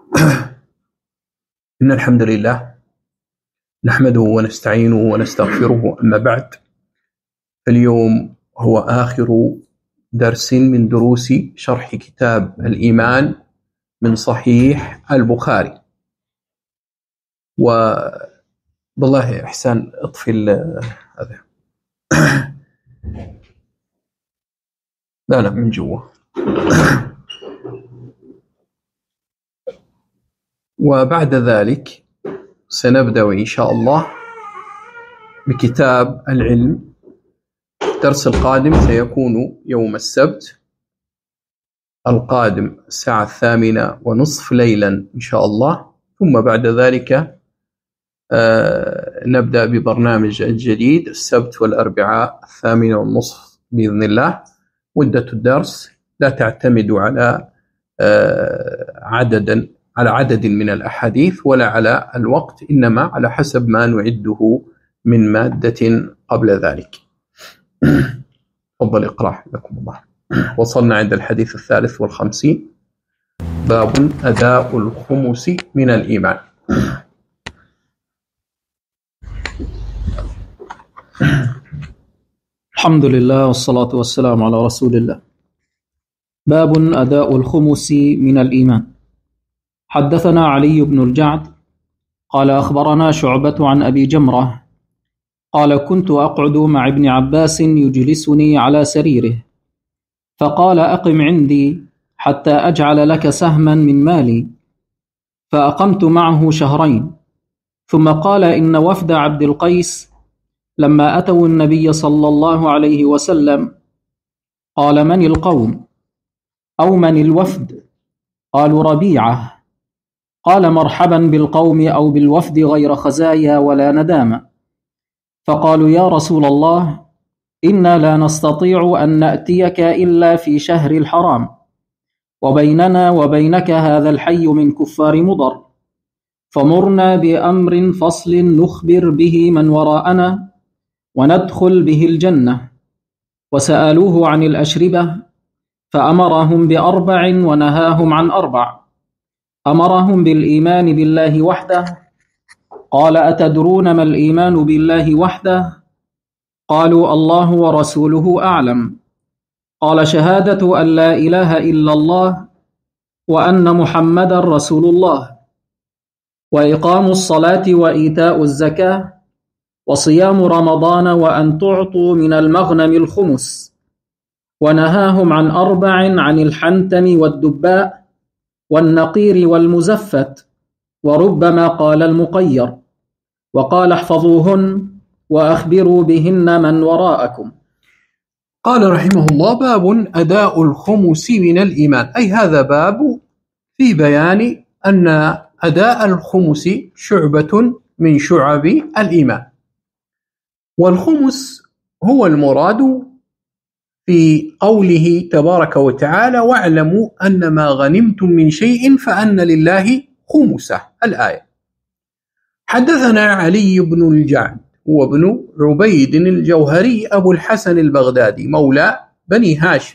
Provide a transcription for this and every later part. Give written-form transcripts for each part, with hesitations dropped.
إن الحمد لله نحمده ونستعينه ونستغفره، أما بعد، فاليوم هو آخر درس من دروس شرح كتاب الإيمان من صحيح البخاري. وبالله إحسان اطفي هذا لا من جوا. وبعد ذلك سنبدأ إن شاء الله بكتاب العلم. الدرس القادم سيكون يوم السبت القادم الساعة 8:30 ليلا إن شاء الله، ثم بعد ذلك نبدأ ببرنامج الجديد السبت والأربعاء 8:30 بإذن الله. مدة الدرس لا تعتمد على عدد من الأحاديث ولا على الوقت، إنما على حسب ما نعده من مادة قبل ذلك. تفضل اقرأ حفظكم الله. وصلنا عند الحديث 53، باب أداء الخمس من الإيمان. الحمد لله والصلاة والسلام على رسول الله. باب أداء الخمس من الإيمان. حدثنا علي بن الجعد قال أخبرنا شعبة عن أبي جمرة قال كنت أقعد مع ابن عباس يجلسني على سريره، فقال أقم عندي حتى أجعل لك سهما من مالي، فأقمت معه شهرين. ثم قال إن وفد عبد القيس لما أتوا النبي صلى الله عليه وسلم قال من القوم أو من الوفد؟ قالوا ربيعة. قال مرحبا بالقوم أو بالوفد غير خزايا ولا ندامة. فقالوا يا رسول الله إنا لا نستطيع أن نأتيك إلا في شهر الحرام، وبيننا وبينك هذا الحي من كفار مضر، فمرنا بأمر فصل نخبر به من وراءنا وندخل به الجنة. وسألوه عن الأشربة فأمرهم ب4 ونهاهم عن 4. أمرهم بالإيمان بالله وحده. قال أتدرون ما الإيمان بالله وحده؟ قالوا الله ورسوله أعلم. قال شهادة أن لا إله إلا الله وأن محمد رسول الله، وإقام الصلاة وإيتاء الزكاة، وصيام رمضان، وأن تعطوا من المغنم الخمس. ونهاهم عن 4: عن الحنتم والدباء والنقير والمزفت، وربما قال المقير، وقال احفظوهن وأخبروا بهن من وراءكم. قال رحمه الله: باب أداء الخمس من الإيمان، أي هذا باب في بيان أن أداء الخمس شعبة من شعب الإيمان، والخمس هو المراد في قوله تبارك وتعالى: واعلموا أن ما غنمتم من شيء فأن لله خمسه، الآية. حدثنا علي بن الجعد وابن عبيد الجوهري أبو الحسن البغدادي مولى بني هاشم،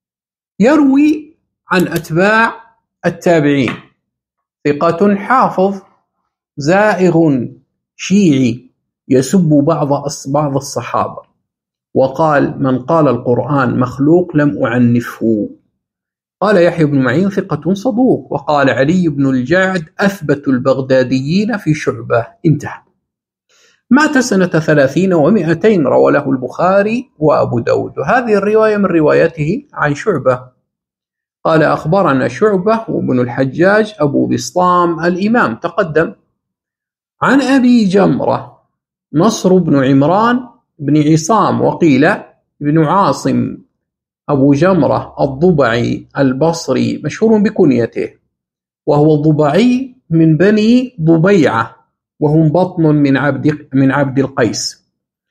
يروي عن أتباع التابعين، ثقة حافظ زائغ شيعي يسب بعض الصحابة، وقال: من قال القرآن مخلوق لم أعنفه. قال يحيى بن معين: ثقة صدوق. وقال علي بن الجعد: أثبت البغداديين في شعبة. انتهى. مات سنة 30 و200، روى له البخاري وأبو داود، وهذه الرواية من روايته عن شعبة. قال: أخبرنا شعبة وابن الحجاج أبو بسطام الإمام تقدم، عن أبي جمرة نصر بن عمران بن عصام، وقيل ابن عاصم أبو جمرة الضبعي البصري، مشهور بكنيته، وهو الضبعي من بني ضبيعة، وهم بطن من عبد القيس.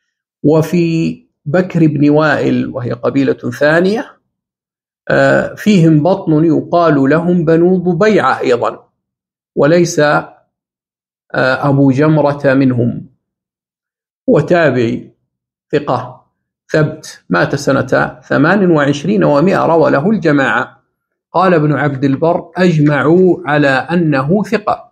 وفي بكر بن وائل، وهي قبيلة ثانية، فيهم بطن يقال لهم بنو ضبيعة أيضا، وليس أبو جمرة منهم. هو تابعي ثقة ثبت، مات سنة 28 و100، روى له الجماعة. قال ابن عبد البر: أجمعوا على أنه ثقة.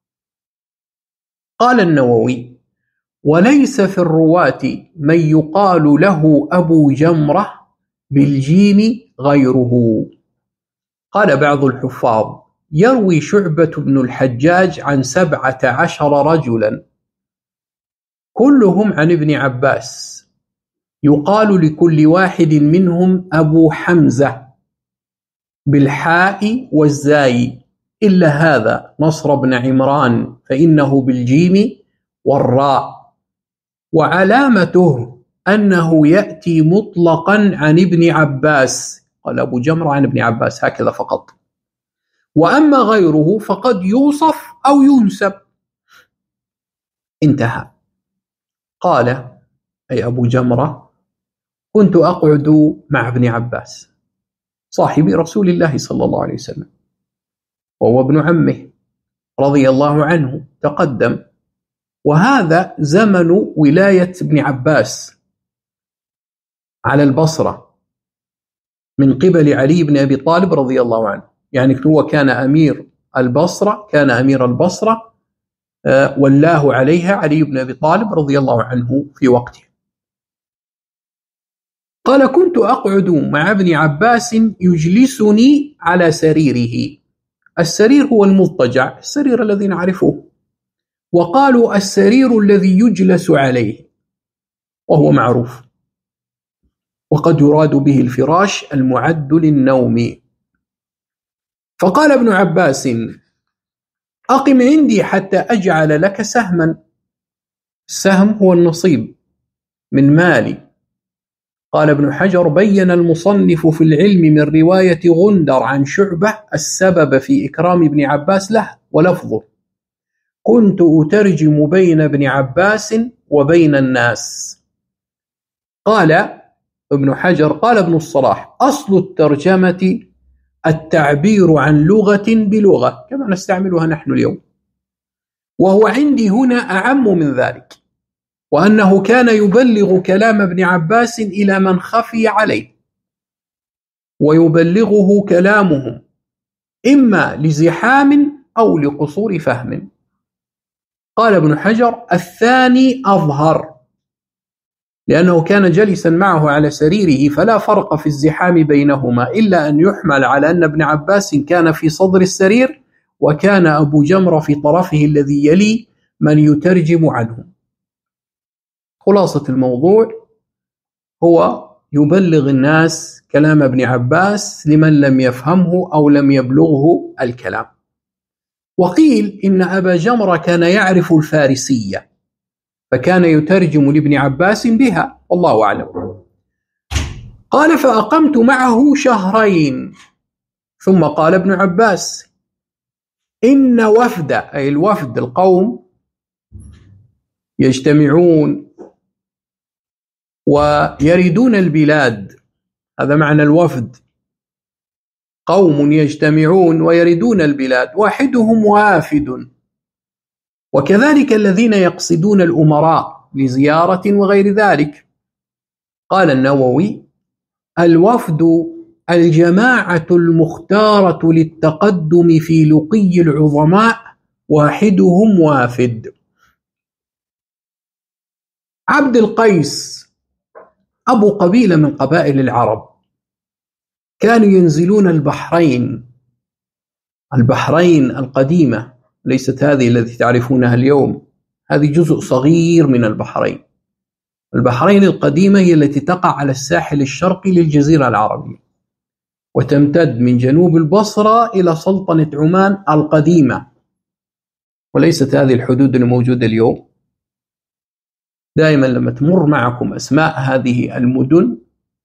قال النووي: وليس في الرواة من يقال له أبو جمرة بالجيم غيره. قال بعض الحفاظ: يروي شعبة بن الحجاج عن 17 رجلا كلهم عن ابن عباس، يقال لكل واحد منهم أبو حمزة بالحاء والزاي، إلا هذا نصر بن عمران فإنه بالجيم والراء، وعلامته أنه يأتي مطلقا عن ابن عباس. قال أبو جمرة عن ابن عباس هكذا فقط، وأما غيره فقد يوصف أو ينسب. انتهى. قال أي أبو جمرة: كنت أقعد مع ابن عباس صاحب رسول الله صلى الله عليه وسلم، وهو ابن عمه رضي الله عنه تقدم، وهذا زمن ولاية ابن عباس على البصرة من قبل علي بن أبي طالب رضي الله عنه، يعني هو كان أمير البصرة، كان أمير البصرة ولاه عليها علي بن أبي طالب رضي الله عنه في وقته. قال: كنت أقعد مع ابن عباس يجلسني على سريره. السرير هو المضطجع، السرير الذي نعرفه، وقالوا السرير الذي يجلس عليه، وهو معروف، وقد يراد به الفراش المعد للنوم. فقال ابن عباس: أقم عندي حتى أجعل لك سهما. السهم هو النصيب من مالي. قال ابن حجر: بين المصنف في العلم من رواية غندر عن شعبة السبب في إكرام ابن عباس له، ولفظه: كنت أترجم بين ابن عباس وبين الناس. قال ابن حجر: قال ابن الصلاح: أصل الترجمة التعبير عن لغة بلغة كما نستعملها نحن اليوم، وهو عندي هنا أعم من ذلك، وأنه كان يبلغ كلام ابن عباس إلى من خفي عليه، ويبلغه كلامهم إما لزحام أو لقصور فهم. قال ابن حجر: الثاني أظهر، لأنه كان جلسا معه على سريره، فلا فرق في الزحام بينهما، إلا أن يحمل على أن ابن عباس كان في صدر السرير، وكان أبو جمرة في طرفه الذي يلي من يترجم عنه. خلاصة الموضوع هو يبلغ الناس كلام ابن عباس لمن لم يفهمه أو لم يبلغه الكلام. وقيل إن أبا جمرة كان يعرف الفارسية، فكان يترجم لابن عباس بها، والله أعلم. قال: فأقمت معه 2 شهرين، ثم قال ابن عباس: إن وفد، أي الوفد القوم، يجتمعون ويردون البلاد، هذا معنى الوفد، قوم يجتمعون ويردون البلاد، واحدهم وافد، وكذلك الذين يقصدون الأمراء لزيارة وغير ذلك. قال النووي: الوفد الجماعة المختارة للتقدم في لقي العظماء، واحدهم وافد. عبد القيس أبو قبيلة من قبائل العرب، كانوا ينزلون البحرين القديمة، ليست هذه التي تعرفونها اليوم، هذه جزء صغير من البحرين. البحرين القديمة هي التي تقع على الساحل الشرقي للجزيرة العربية، وتمتد من جنوب البصرة إلى سلطنة عمان القديمة، وليست هذه الحدود الموجودة اليوم. دائما لما تمر معكم أسماء هذه المدن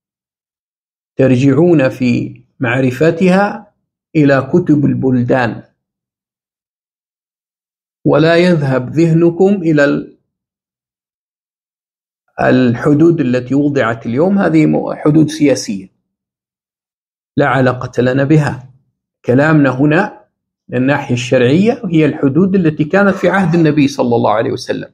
ترجعون في معرفتها إلى كتب البلدان، ولا يذهب ذهنكم إلى الحدود التي وضعت اليوم، هذه حدود سياسية لا علاقة لنا بها. كلامنا هنا من الناحية الشرعية هي الحدود التي كانت في عهد النبي صلى الله عليه وسلم.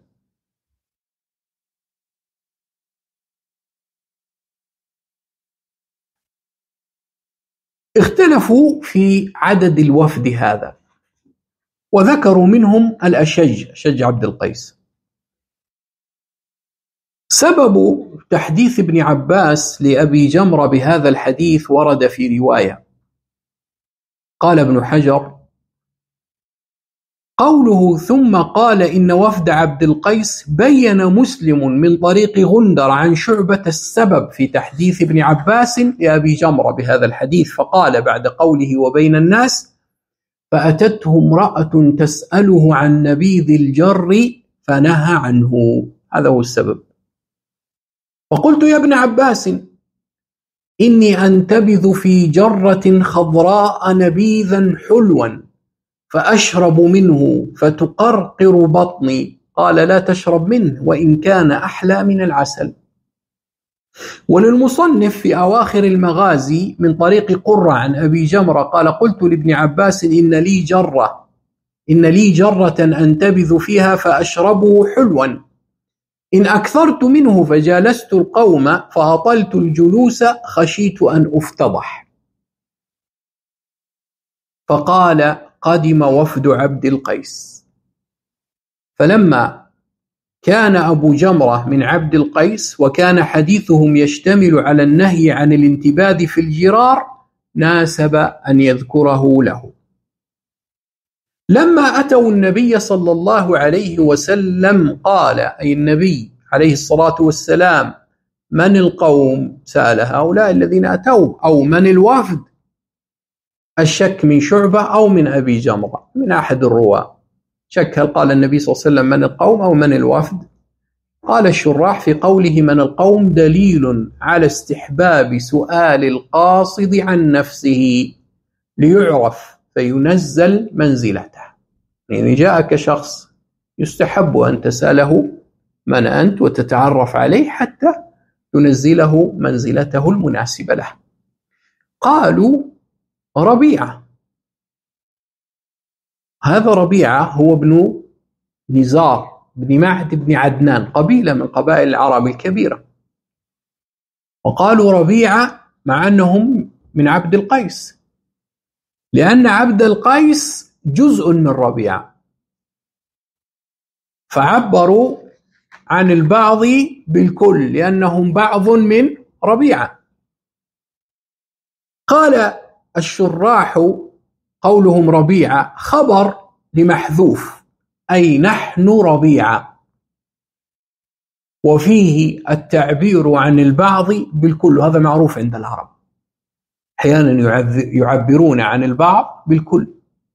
اختلفوا في عدد الوفد هذا، وذكروا منهم أشج عبد القيس. سبب تحديث ابن عباس لأبي جمرة بهذا الحديث ورد في رواية. قال ابن حجر: قوله ثم قال إن وفد عبد القيس بين مسلم من طريق غندر عن شعبة السبب في تحديث ابن عباس لأبي جمرة بهذا الحديث، فقال بعد قوله وبين الناس: فأتته امرأة تسأله عن نبيذ الجر فنهى عنه. هذا هو السبب. فقلت يا ابن عباس إني أنتبذ في جرة خضراء نبيذا حلوا فأشرب منه فتقرقر بطني. قال لا تشرب منه وإن كان أحلى من العسل. وللمصنف في أواخر المغازي من طريق قرة عن أبي جمرة قال: قلت لابن عباس إن لي جرة أنتبذ فيها فأشربه حلوا، إن أكثرت منه فجالست القوم فأطلت الجلوس خشيت أن أفتضح. فقال: قدم وفد عبد القيس. فلما كان أبو جمرة من عبد القيس وكان حديثهم يشتمل على النهي عن الانتباذ في الجرار ناسب أن يذكره له. لما أتوا النبي صلى الله عليه وسلم قال، أي النبي عليه الصلاة والسلام: من القوم؟ سأل هؤلاء الذين أتوا، أو من الوفد؟ الشك من شعبة أو من أبي جمرة، من أحد الرواة شك هل قال النبي صلى الله عليه وسلم من القوم أو من الوفد. قال الشراح: في قوله من القوم دليل على استحباب سؤال القاصد عن نفسه ليعرف فينزل منزلته. يعني جاءك شخص يستحب أن تسأله من أنت وتتعرف عليه حتى تنزله منزلته المناسبة له. قالوا: ربيعة. هذا ربيعة هو ابن نزار بن معد بن عدنان، قبيلة من قبائل العرب الكبيرة. وقالوا ربيعة مع أنهم من عبد القيس، لأن عبد القيس جزء من ربيعة، فعبروا عن البعض بالكل لأنهم بعض من ربيعة. قال الشراح: قولهم ربيعة خبر لمحذوف، أي نحن ربيعة، وفيه التعبير عن البعض بالكل. هذا معروف عند العرب، أحيانا يعبرون عن البعض بالكل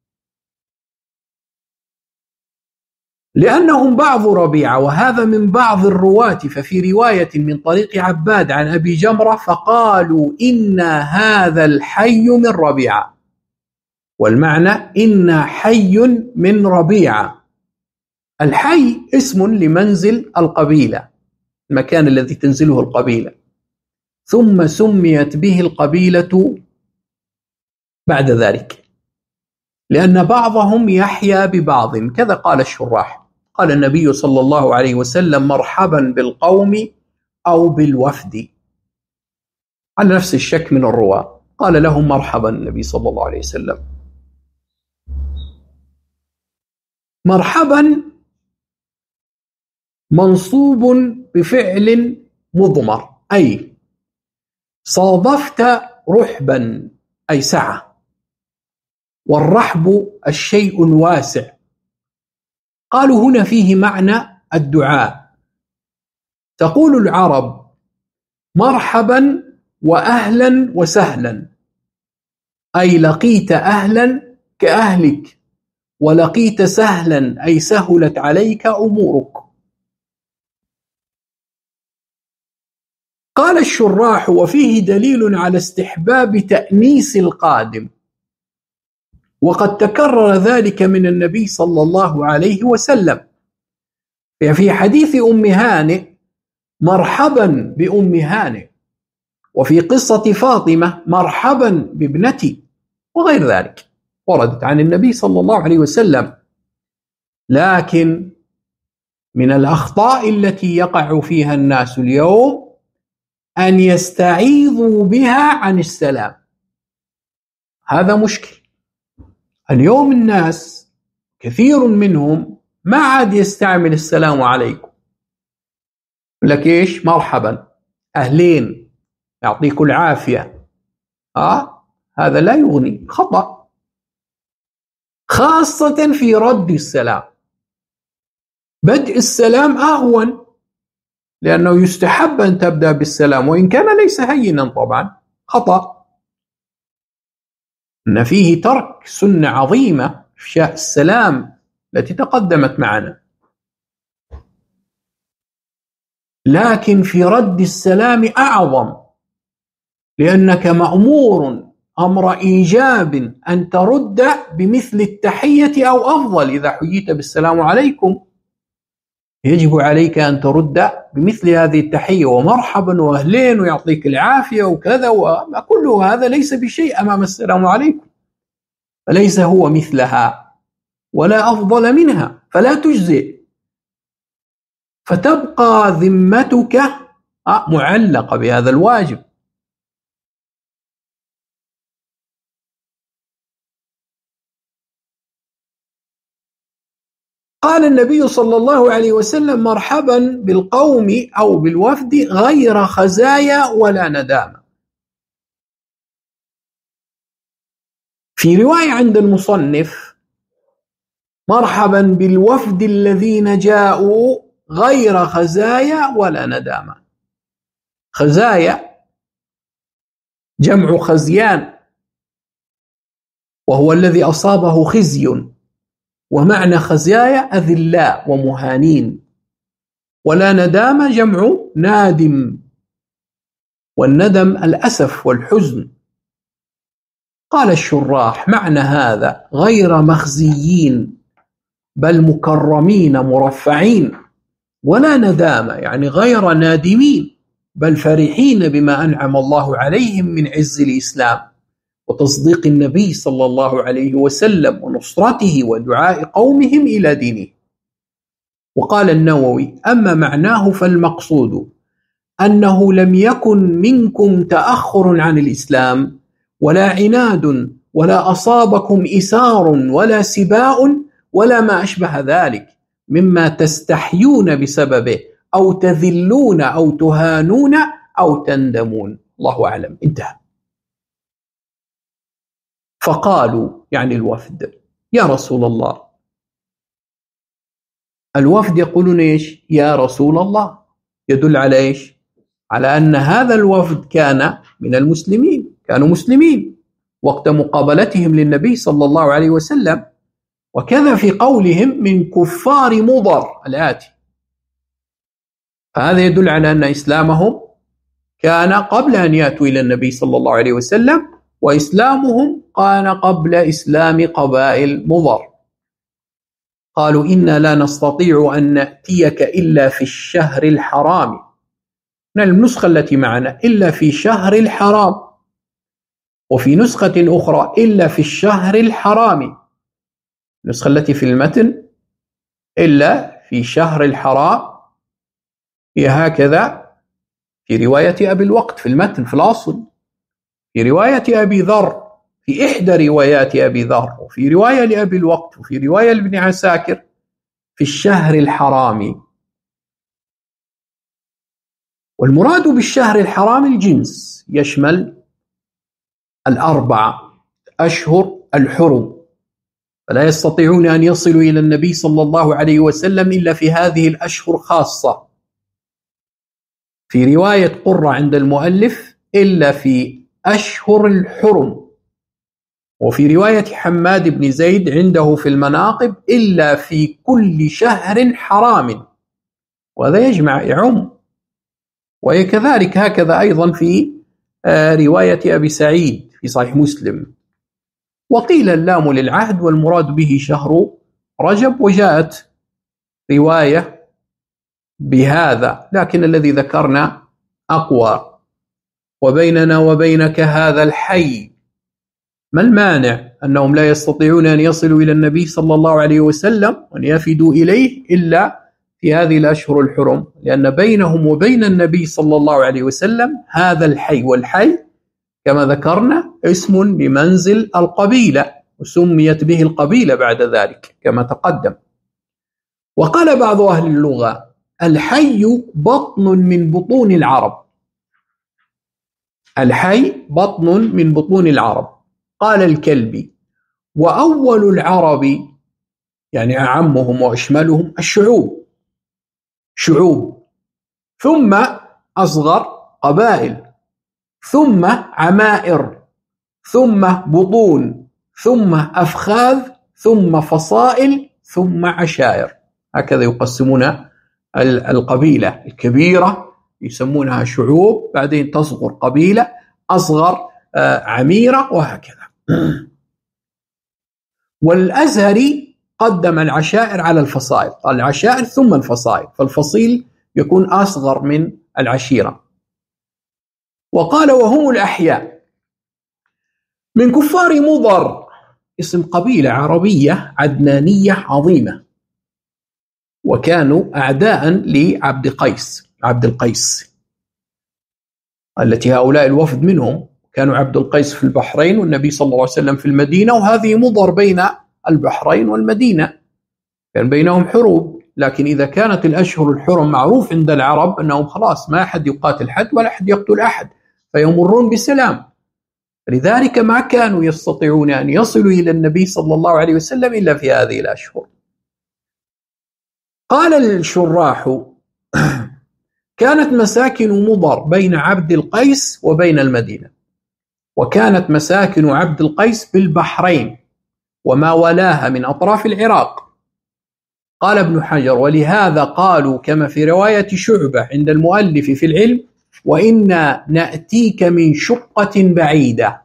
لأنهم بعض ربيعة، وهذا من بعض الرواة. ففي رواية من طريق عباد عن أبي جمرة فقالوا إن هذا الحي من ربيعة، والمعنى إن حي من ربيعة. الحي اسم لمنزل القبيلة، المكان الذي تنزله القبيلة، ثم سميت به القبيلة بعد ذلك لأن بعضهم يحيا ببعض. كذا قال الشراح. قال النبي صلى الله عليه وسلم: مرحبا بالقوم أو بالوفد، على نفس الشك من الرواة. قال لهم مرحبا النبي صلى الله عليه وسلم. مرحبا منصوب بفعل مضمر، أي صادفت رحبا أي سعة، والرحب الشيء الواسع. قالوا هنا فيه معنى الدعاء. تقول العرب مرحبا وأهلا وسهلا، أي لقيت أهلا كأهلك، ولقيت سهلا أي سهلت عليك أمورك. قال الشراح: وفيه دليل على استحباب تأنيس القادم، وقد تكرر ذلك من النبي صلى الله عليه وسلم. في حديث أم هانئ مرحبا بأم هانئ، وفي قصة فاطمة مرحبا بابنتي، وغير ذلك وردت عن النبي صلى الله عليه وسلم. لكن من الأخطاء التي يقع فيها الناس اليوم أن يستعيذوا بها عن السلام، هذا مشكل. اليوم الناس كثير منهم ما عاد يستعمل السلام عليكم، لك إيش؟ مرحبا، أهلين، يعطيكم العافية. هذا لا يغني، خطأ، خاصة في رد السلام. بدء السلام أهون، لأنه يستحب أن تبدأ بالسلام وإن كان ليس هينا طبعا، خطأ، إن فيه ترك سنة عظيمة إفشاء السلام التي تقدمت معنا. لكن في رد السلام أعظم، لأنك مأمور أمر إيجاب أن ترد بمثل التحية أو أفضل. إذا حييت بالسلام عليكم يجب عليك أن ترد بمثل هذه التحية، ومرحبا وأهلين ويعطيك العافية وكذا، وكل هذا ليس بشيء أمام السلام عليكم، فليس هو مثلها ولا أفضل منها، فلا تجزئ، فتبقى ذمتك معلقة بهذا الواجب. قال النبي صلى الله عليه وسلم: مرحبا بالقوم أو بالوفد غير خزايا ولا ندامة. في رواية عند المصنف: مرحبا بالوفد الذين جاءوا غير خزايا ولا ندامة. خزايا جمع خزيان، وهو الذي أصابه خزي، ومعنى خزايا أذلاء ومهانين. ولا ندامة جمع نادم، والندم الأسف والحزن. قال الشراح: معنى هذا غير مخزيين بل مكرمين مرفعين، ولا ندامة يعني غير نادمين بل فرحين بما أنعم الله عليهم من عز الإسلام وتصديق النبي صلى الله عليه وسلم ونصرته ودعاء قومهم إلى دينه. وقال النووي: أما معناه فالمقصود أنه لم يكن منكم تأخر عن الإسلام ولا عناد ولا أصابكم إسار ولا سباء ولا ما أشبه ذلك مما تستحيون بسببه أو تذلون أو تهانون أو تندمون. الله أعلم. انتهى. فقالوا يعني الوفد: يا رسول الله. الوفد يقولون إيش؟ يا رسول الله. يدل على إيش؟ على أن هذا الوفد كان من المسلمين، كانوا مسلمين وقت مقابلتهم للنبي صلى الله عليه وسلم، وكذا في قولهم من كفار مضر الآتي. فهذا يدل على أن إسلامهم كان قبل أن يأتوا إلى النبي صلى الله عليه وسلم، وإسلامهم كان قبل إسلام قبائل مضر. قالوا: إنا لا نستطيع أن نأتيك إلا في الشهر الحرام. من النسخة التي معنا إلا في شهر الحرام، وفي نسخة أخرى إلا في الشهر الحرام. النسخة التي في المتن إلا في شهر الحرام هي هكذا في رواية أبي الوقت في المتن في الأصل، في رواية أبي ذر في إحدى روايات أبي ذر، وفي رواية لأبي الوقت، وفي رواية لابن عساكر في الشهر الحرام. والمراد بالشهر الحرام الجنس، يشمل الأربعة أشهر الحرم، فلا يستطيعون أن يصلوا إلى النبي صلى الله عليه وسلم إلا في هذه الأشهر خاصة. في رواية قرة عند المؤلف إلا في أشهر الحرم، وفي رواية حماد بن زيد عنده في المناقب إلا في كل شهر حرام، وهذا يجمع يعم. وكذلك هكذا أيضا في رواية أبي سعيد في صحيح مسلم. وقيل اللام للعهد والمراد به شهر رجب، وجاءت رواية بهذا، لكن الذي ذكرنا أقوى. وبيننا وبينك هذا الحي، ما المانع أنهم لا يستطيعون أن يصلوا إلى النبي صلى الله عليه وسلم وأن يفدوا إليه إلا في هذه الأشهر الحرم، لأن بينهم وبين النبي صلى الله عليه وسلم هذا الحي، والحي كما ذكرنا اسم بمنزل القبيلة، وسميت به القبيلة بعد ذلك كما تقدم. وقال بعض أهل اللغة: الحي بطن من بطون العرب. الحي بطن من بطون العرب. قال الكلبي: وأول العرب، يعني أعمهم وأشملهم، الشعوب، شعوب، ثم أصغر قبائل، ثم عمائر، ثم بطون، ثم أفخاذ، ثم فصائل، ثم عشائر. هكذا يقسمون القبيلة الكبيرة يسمونها شعوب، بعدين تصغر قبيلة، أصغر عميرة، وهكذا. والأزهري قدم العشائر على الفصائل، قال العشائر ثم الفصائل، فالفصيل يكون أصغر من العشيرة. وقال: وهم الأحياء من كفار مضر، اسم قبيلة عربية عدنانية عظيمة، وكانوا أعداء لعبد قيس، عبد القيس، التي هؤلاء الوفد منهم كانوا عبد القيس في البحرين والنبي صلى الله عليه وسلم في المدينة، وهذه مضر بين البحرين والمدينة، كان بينهم حروب. لكن إذا كانت الأشهر الحرم معروف عند العرب أنهم خلاص ما أحد يقاتل حد ولا أحد يقتل أحد، فيمرون بسلام، لذلك ما كانوا يستطيعون أن يصلوا إلى النبي صلى الله عليه وسلم إلا في هذه الأشهر. قال الشراح: كانت مساكن مضر بين عبد القيس وبين المدينة، وكانت مساكن عبد القيس بالبحرين وما ولاها من أطراف العراق. قال ابن حجر: ولهذا قالوا كما في رواية شعبة عند المؤلف في العلم: وإنا نأتيك من شقة بعيدة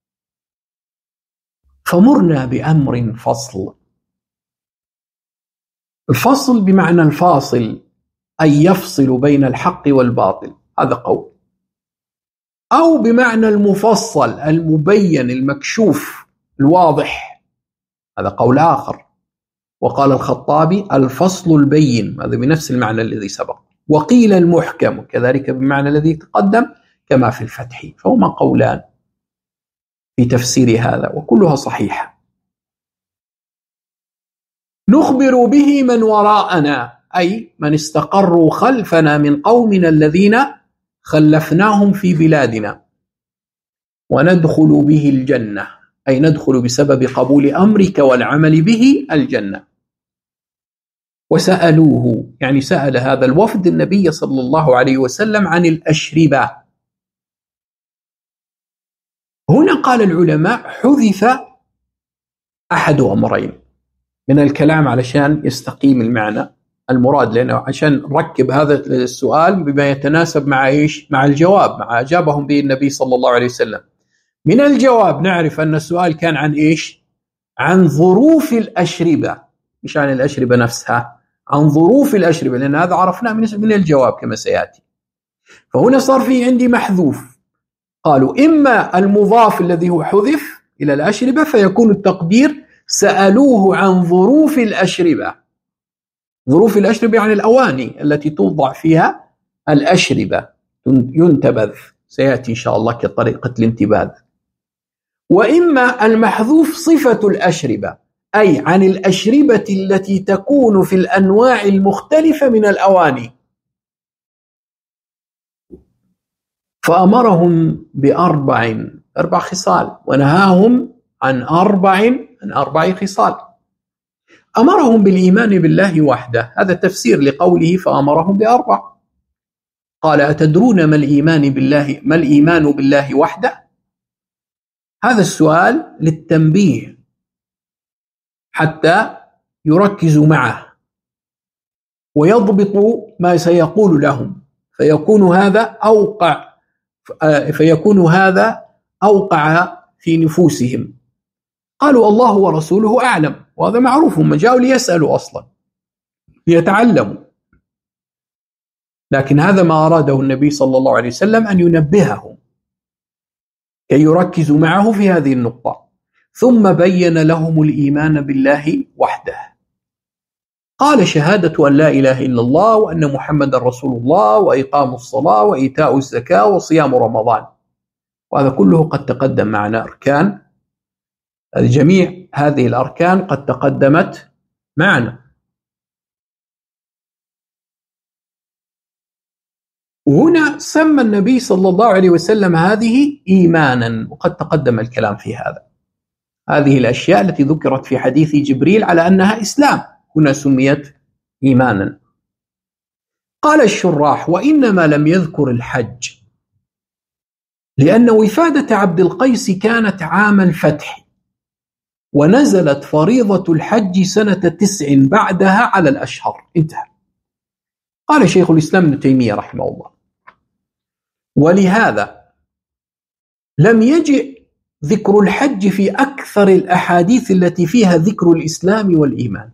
فمرنا بأمر فصل. الفصل بمعنى الفاصل، أي يفصل بين الحق والباطل، هذا قول. أو بمعنى المفصل، المبين، المكشوف، الواضح، هذا قول آخر. وقال الخطابي: الفصل البين، هذا بنفس المعنى الذي سبق. وقيل المحكم، كذلك بمعنى الذي تقدم كما في الفتح. فهما قولان في تفسير هذا وكلها صحيحة. نخبر به من وراءنا، أي من استقروا خلفنا من قومنا الذين خلفناهم في بلادنا، وندخل به الجنة، أي ندخل بسبب قبول أمرك والعمل به الجنة. وسألوه، يعني سأل هذا الوفد النبي صلى الله عليه وسلم عن الأشربة. هنا قال العلماء: حذف أحد أمرين من الكلام علشان يستقيم المعنى المراد، لأنه عشان نركب هذا السؤال بما يتناسب مع إيش؟ مع الجواب، مع أجابهم به النبي صلى الله عليه وسلم. من الجواب نعرف أن السؤال كان عن إيش؟ عن ظروف الأشربة، مش عن الأشربة نفسها، عن ظروف الأشربة، لأن هذا عرفناه من الجواب كما سيأتي. فهنا صار في عندي محذوف. قالوا: إما المضاف الذي هو حذف إلى الأشربة فيكون التقدير سألوه عن ظروف الأشربة. ظروف الأشربة يعني الأواني التي توضع فيها الأشربة ينتبذ، سيأتي إن شاء الله كطريقة الانتباذ. وإما المحذوف صفة الأشربة، أي عن الأشربة التي تكون في الأنواع المختلفة من الأواني. فأمرهم بأربع خصال، ونهاهم عن أربع خصال. أمرهم بالإيمان بالله وحده، هذا تفسير لقوله فأمرهم بأربع. قال: أتدرون ما الإيمان بالله وحده؟ هذا السؤال للتنبيه حتى يركزوا معه ويضبطوا ما سيقول لهم، فيكون هذا أوقع في نفوسهم. قالوا: الله ورسوله أعلم، وهذا معروف، هم جاءوا ليسألوا أصلا ليتعلموا، لكن هذا ما أراده النبي صلى الله عليه وسلم أن ينبههم كي يركزوا معه في هذه النقطة. ثم بين لهم الإيمان بالله وحده. قال: شهادة أن لا إله إلا الله وأن محمد رسول الله، وإقام الصلاة وإيتاء الزكاة وصيام رمضان. وهذا كله قد تقدم معنا أركان، جميع هذه الأركان قد تقدمت معنا. وهنا سمى النبي صلى الله عليه وسلم هذه إيمانا، وقد تقدم الكلام في هذا. هذه الأشياء التي ذكرت في حديث جبريل على أنها إسلام هنا سميت إيمانا. قال الشراح: وإنما لم يذكر الحج لأن وفادة عبد القيس كانت عام الفتح، ونزلت فريضة الحج سنة 9 بعدها على الأشهر. انتهى. قال شيخ الإسلام ابن تيمية رحمه الله: ولهذا لم يجئ ذكر الحج في أكثر الأحاديث التي فيها ذكر الإسلام والإيمان،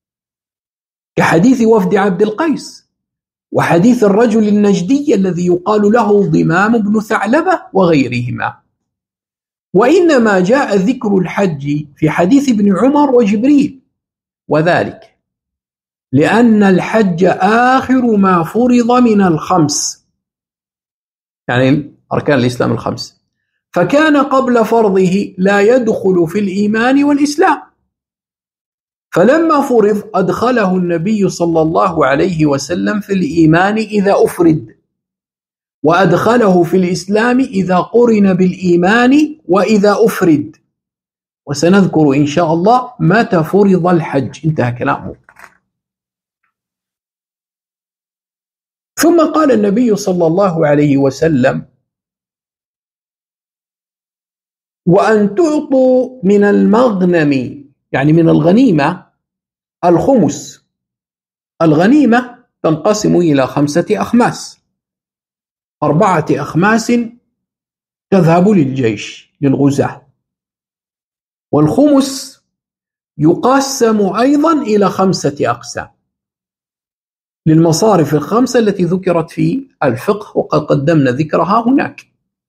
كحديث وفد عبد القيس، وحديث الرجل النجدي الذي يقال له ضمام بن ثعلبة وغيرهما. وإنما جاء ذكر الحج في حديث ابن عمر وجبريل، وذلك لأن الحج آخر ما فرض من الخمس، يعني أركان الإسلام الخمس، فكان قبل فرضه لا يدخل في الإيمان والإسلام، فلما فرض أدخله النبي صلى الله عليه وسلم في الإيمان إذا أفرد، وأدخله في الإسلام إذا قرن بالإيمان وإذا أفرد، وسنذكر إن شاء الله متى فرض الحج. انتهى كلامه. ثم قال النبي صلى الله عليه وسلم: وأن تعطوا من المغنم، يعني من الغنيمة، الخمس. الغنيمة تنقسم إلى 5 أخماس، 4 أخماس تذهب للجيش للغزاة، والخمس يقسم أيضا إلى 5 أقسام للمصارف ال5 التي ذكرت في الفقه، وقد قدمنا ذكرها هناك.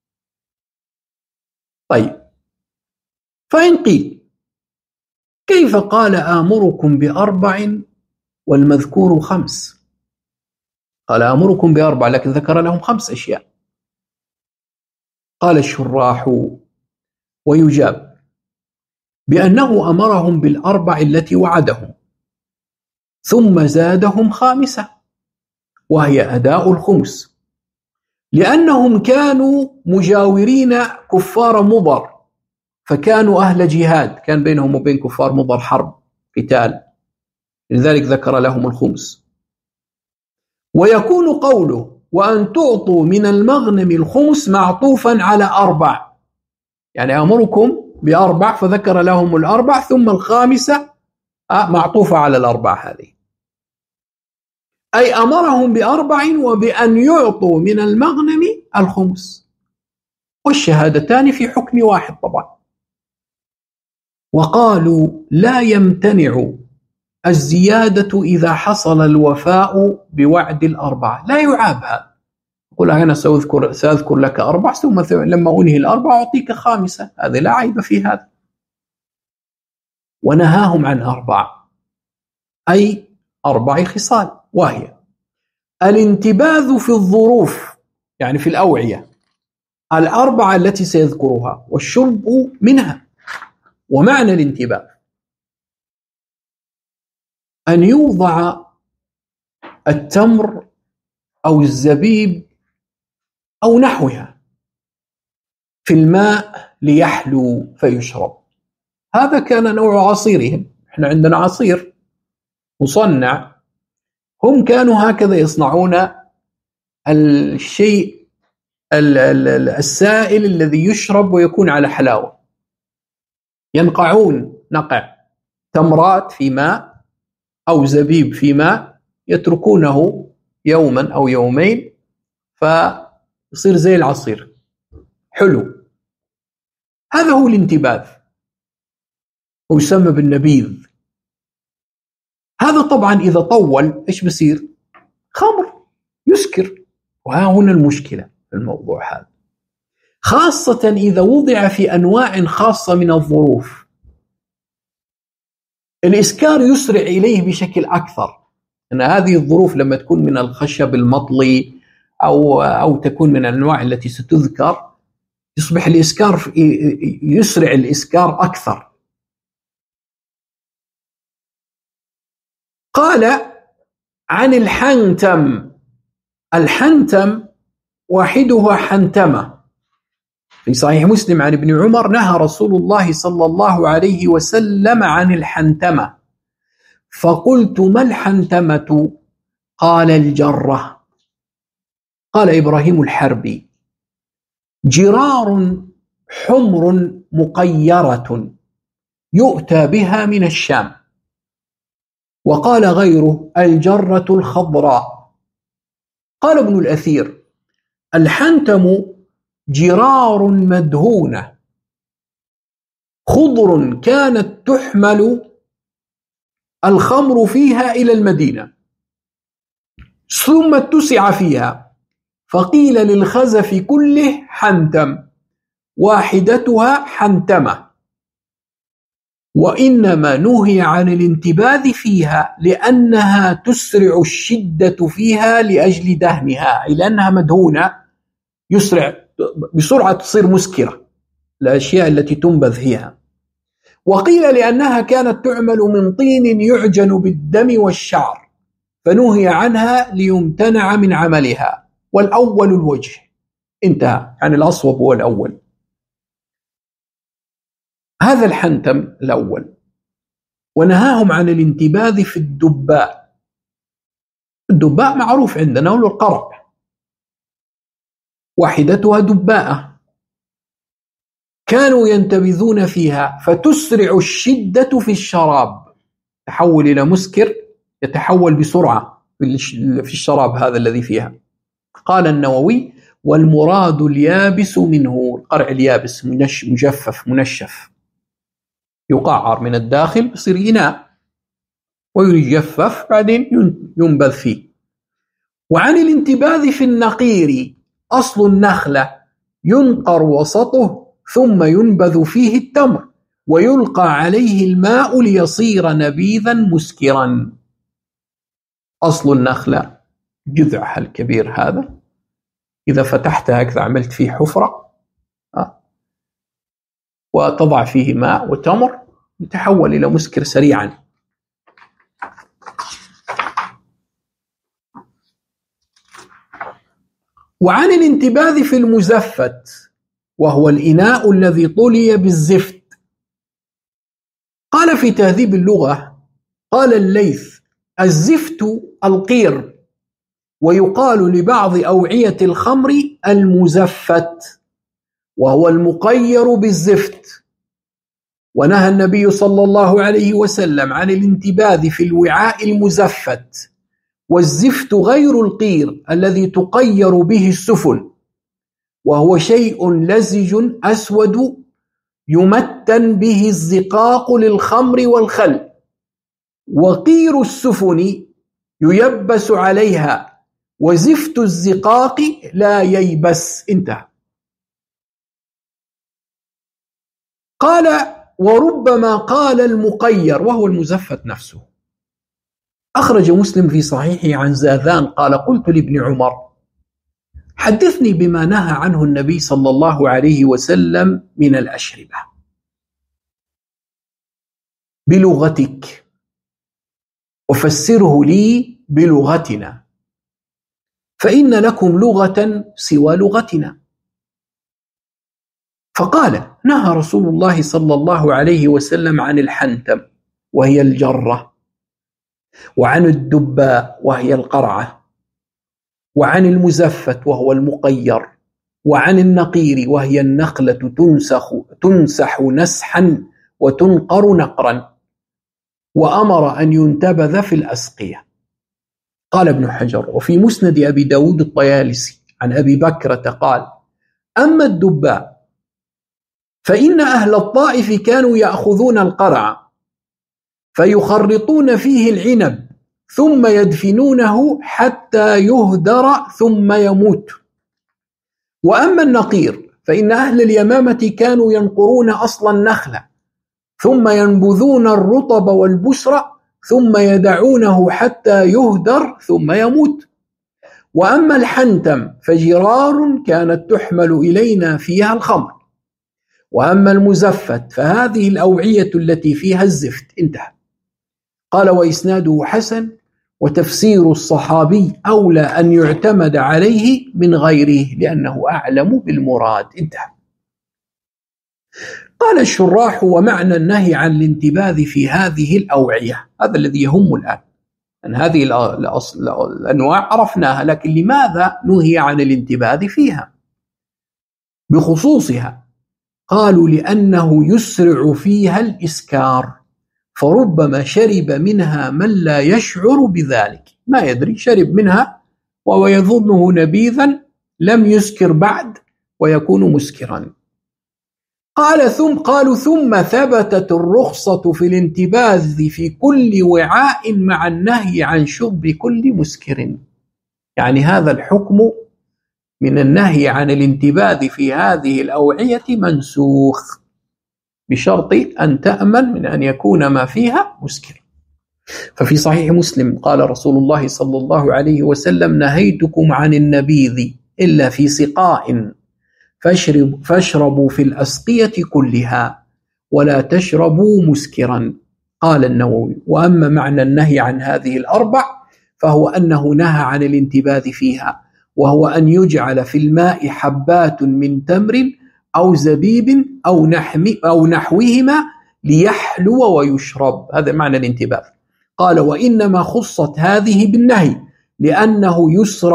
طيب، فإن قيل: كيف قال آمركم ب4 والمذكور 5؟ قال آمركم ب4 لكن ذكر لهم 5 أشياء. قال الشراح: ويجاب بأنه أمرهم ب4 التي وعدهم، ثم زادهم 5 وهي أداء الخمس، لأنهم كانوا مجاورين كفار مضر، فكانوا أهل جهاد، كان بينهم وبين كفار مضر حرب قتال، لذلك ذكر لهم الخمس. ويكون قوله وأن تعطوا من المغنم الخمس معطوفا على 4، يعني أمركم ب4 فذكر لهم 4 ثم 5 معطوفة على 4 هذه، أي أمرهم ب4 وبأن يعطوا من المغنم الخمس، والشهادتان في حكم واحد طبعا. وقالوا لا يمتنع الزيادة إذا حصل الوفاء بوعد 4، لا يعاب هذا. يقول أنا سأذكر لك 4 ثم لما أنهي 4 أعطيك 5، هذا لا عيب في هذا. ونهاهم عن 4، أي 4 خصال، وهي الانتباذ في الظروف، يعني في الأوعية 4 التي سيذكرها، والشرب منها. ومعنى الانتباذ أن يوضع التمر أو الزبيب أو نحوها في الماء ليحلو فيشرب. هذا كان نوع عصيرهم. احنا عندنا عصير مصنع، هم كانوا هكذا يصنعون الشيء السائل الذي يشرب ويكون على حلاوة. ينقعون نقع تمرات في ماء أو زبيب في ماء، يتركونه يوما أو يومين فيصير زي العصير حلو. هذا هو الانتباذ، ويسمى بالنبيذ. هذا طبعا إذا طول إيش بصير؟ خمر يسكر. وها هنا المشكلة في الموضوع هذا، خاصة إذا وضع في أنواع خاصة من الظروف. الإسكار يسرع إليه بشكل أكثر، أن هذه الظروف لما تكون من الخشب المطلي أو تكون من الأنواع التي ستذكر، يصبح الإسكار يسرع الإسكار أكثر. قال عن الحنتم. الحنتم واحدها حنتمة. في صحيح مسلم عن ابن عمر نهى رسول الله صلى الله عليه وسلم عن الحنتمة، فقلت ما الحنتمة؟ قال الجرة. قال إبراهيم الحربي جرار حمر مقيرة يؤتى بها من الشام. وقال غيره الجرة الخضراء. قال ابن الأثير الحنتم جرار مدهونة خضر كانت تحمل الخمر فيها إلى المدينة ثم اتسع فيها، فقيل للخزف كله حنتم، واحدتها حنتمة، وإنما نهي عن الانتباذ فيها لأنها تسرع الشدة فيها لأجل دهنها، لأنها مدهونة يسرع بسرعة تصير مسكرة الأشياء التي تنبذ فيها. وقيل لأنها كانت تعمل من طين يعجن بالدم والشعر فنهي عنها ليمتنع من عملها، والأول الوجه. انتهى. عن الأصوب هو الأول. هذا الحنتم الأول. ونهاهم عن الانتباذ في الدباء. الدباء معروف عندنا هو القرع، واحدتها دباءة كانوا ينتبذون فيها فتسرع الشدة في الشراب، تحول إلى مسكر يتحول بسرعة في الشراب هذا الذي فيها. قال النووي والمراد اليابس منه، القرع اليابس مجفف منشف يقعر من الداخل يصير إناء ويجفف بعدين ينبذ فيه. وعن الانتباذ في النقير أصل النخلة ينقر وسطه ثم ينبذ فيه التمر ويلقى عليه الماء ليصير نبيذا مسكرا. أصل النخلة جذعها الكبير هذا إذا فتحتها كذا عملت فيه حفرة وتضع فيه ماء وتمر يتحول إلى مسكر سريعا. وعن الانتباذ في المزفت وهو الإناء الذي طلي بالزفت. قال في تهذيب اللغة قال الليث الزفت القير، ويقال لبعض أوعية الخمر المزفت وهو المقير بالزفت. ونهى النبي صلى الله عليه وسلم عن الانتباذ في الوعاء المزفت، والزفت غير القير الذي تقير به السفن، وهو شيء لزج أسود يمتن به الزقاق للخمر والخل، وقير السفن ييبس عليها وزفت الزقاق لا ييبس. انتهى. قال وربما قال المقير وهو المزفت نفسه. أخرج مسلم في صحيحه عن زاذان قال قلت لابن عمر حدثني بما نهى عنه النبي صلى الله عليه وسلم من الأشربة بلغتك وفسره لي بلغتنا، فإن لكم لغة سوى لغتنا. فقال نهى رسول الله صلى الله عليه وسلم عن الحنتم وهي الجرة، وعن الدباء وهي القرعة، وعن المزفت وهو المقير، وعن النقير وهي النخلة تنسح نسحا وتنقر نقرا، وأمر أن ينتبذ في الأسقية. قال ابن حجر وفي مسند أبي داود الطيالسي عن أبي بكرة قال أما الدباء فإن أهل الطائف كانوا يأخذون القرع فيخرطون فيه العنب ثم يدفنونه حتى يهدر ثم يموت. وأما النقير فإن أهل اليمامة كانوا ينقرون أصل النخلة ثم ينبذون الرطب والبسر ثم يدعونه حتى يهدر ثم يموت. وأما الحنتم فجرار كانت تحمل إلينا فيها الخمر، وأما المزفت فهذه الأوعية التي فيها الزفت. انتهى. قال: وإسناده حسن، وتفسير الصحابي أولى أن يعتمد عليه من غيره لأنه أعلم بالمراد. انتهى. قال الشراح: ومعنى النهي عن الانتباذ في هذه الأوعية، هذا الذي يهم الآن، أن هذه الأنواع عرفناها، لكن لماذا نهي عن الانتباذ فيها بخصوصها؟ قالوا: لأنه يسرع فيها الإسكار، فربما شرب منها من لا يشعر بذلك، ما يدري، شرب منها وهو يظنه نبيذا لم يسكر بعد ويكون مسكرا. قالوا: ثم ثبتت الرخصة في الانتباذ في كل وعاء مع النهي عن شرب كل مسكر. يعني هذا الحكم من النهي عن الانتباذ في هذه الأوعية منسوخ، بشرط أن تأمن من أن يكون ما فيها مسكر. ففي صحيح مسلم قال رسول الله صلى الله عليه وسلم: نهيتكم عن النبيذ إلا في سقاء، فاشربوا في الأسقية كلها ولا تشربوا مسكرا. قال النووي: وأما معنى النهي عن هذه الأربع فهو أنه نهى عن الانتباذ فيها، وهو أن يجعل في الماء حبات من تمر أو زبيب أو نحوهما ليحلو ويشرب، هذا معنى الانتباذ. قال: وإنما خصت هذه بالنهي لأنه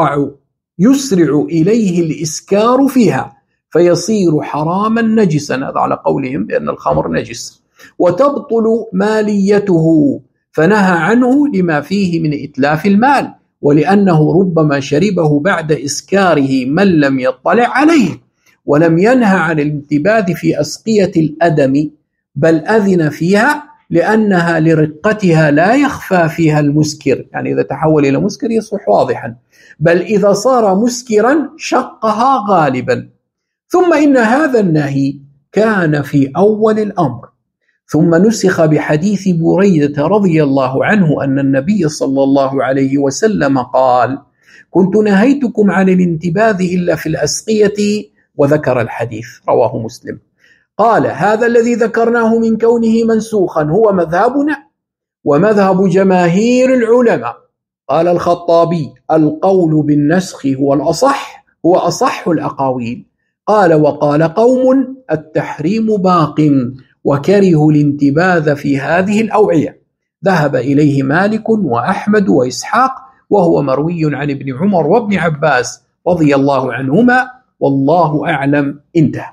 يسرع إليه الإسكار فيها فيصير حراما نجسا، هذا على قولهم بأن الخمر نجس، وتبطل ماليته، فنهى عنه لما فيه من إتلاف المال، ولأنه ربما شربه بعد إسكاره من لم يطلع عليه. ولم ينهى عن الانتباذ في أسقية الأدم، بل أذن فيها لأنها لرقتها لا يخفى فيها المسكر، يعني إذا تحول إلى مسكر يصبح واضحا، بل إذا صار مسكرا شقها غالبا. ثم إن هذا النهي كان في أول الأمر، ثم نسخ بحديث بريدة رضي الله عنه أن النبي صلى الله عليه وسلم قال: كنت نهيتكم عن الانتباذ إلا في الأسقية، وذكر الحديث، رواه مسلم. قال: هذا الذي ذكرناه من كونه منسوخا هو مذهبنا ومذهب جماهير العلماء. قال الخطابي: القول بالنسخ هو أصح الأقاويل. قال: وقال قوم: التحريم باق، وكرهوا الانتباذ في هذه الأوعية. ذهب إليه مالك وأحمد وإسحاق، وهو مروي عن ابن عمر وابن عباس رضي الله عنهما، والله أعلم. انتهى.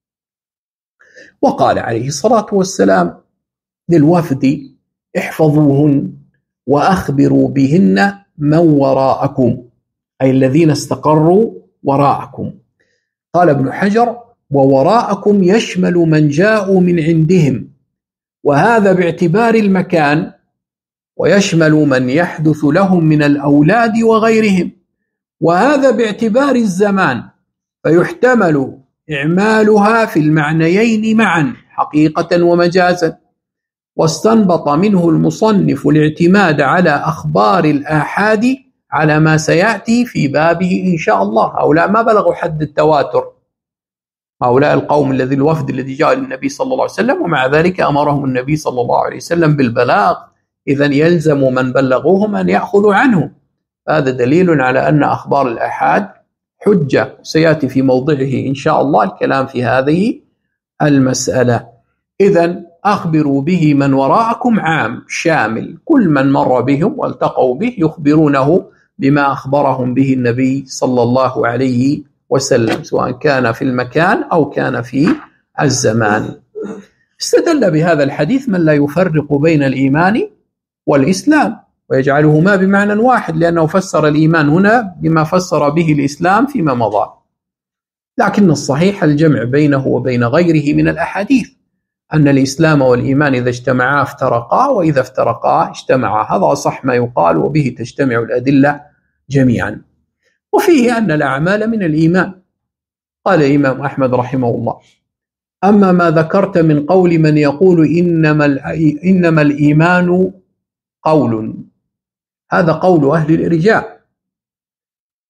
وقال عليه الصلاة والسلام للوفد: احفظوهن وأخبروا بهن من وراءكم، أي الذين استقروا وراءكم. قال ابن حجر: ووراءكم يشمل من جاءوا من عندهم، وهذا باعتبار المكان، ويشمل من يحدث لهم من الأولاد وغيرهم، وهذا باعتبار الزمان، فيحتمل إعمالها في المعنيين معا حقيقة ومجازا. واستنبط منه المصنف الاعتماد على أخبار الآحاد على ما سيأتي في بابه إن شاء الله. هؤلاء ما بلغوا حد التواتر، هؤلاء القوم الوفد الذي جاء للنبي صلى الله عليه وسلم، ومع ذلك أمرهم النبي صلى الله عليه وسلم بالبلاغ، إذن يلزم من بلغوهم أن يأخذوا عنه. هذا دليل على أن أخبار الآحاد حجة، سيأتي في موضعه إن شاء الله الكلام في هذه المسألة. إذن أخبروا به من وراءكم عام شامل، كل من مر بهم والتقوا به يخبرونه بما أخبرهم به النبي صلى الله عليه وسلم، سواء كان في المكان أو كان في الزمان. استدل بهذا الحديث من لا يفرق بين الإيمان والإسلام ويجعلهما بمعنى واحد، لأنه فسر الإيمان هنا بما فسر به الإسلام فيما مضى، لكن الصحيح الجمع بينه وبين غيره من الأحاديث، أن الإسلام والإيمان إذا اجتمعا افترقا، وإذا افترقا اجتمعا، هذا صح ما يقال، وبه تجتمع الأدلة جميعا. وفيه أن الأعمال من الإيمان. قال الإمام أحمد رحمه الله: أما ما ذكرت من قول من يقول إنما الإيمان قول، هذا قول أهل الإرجاء،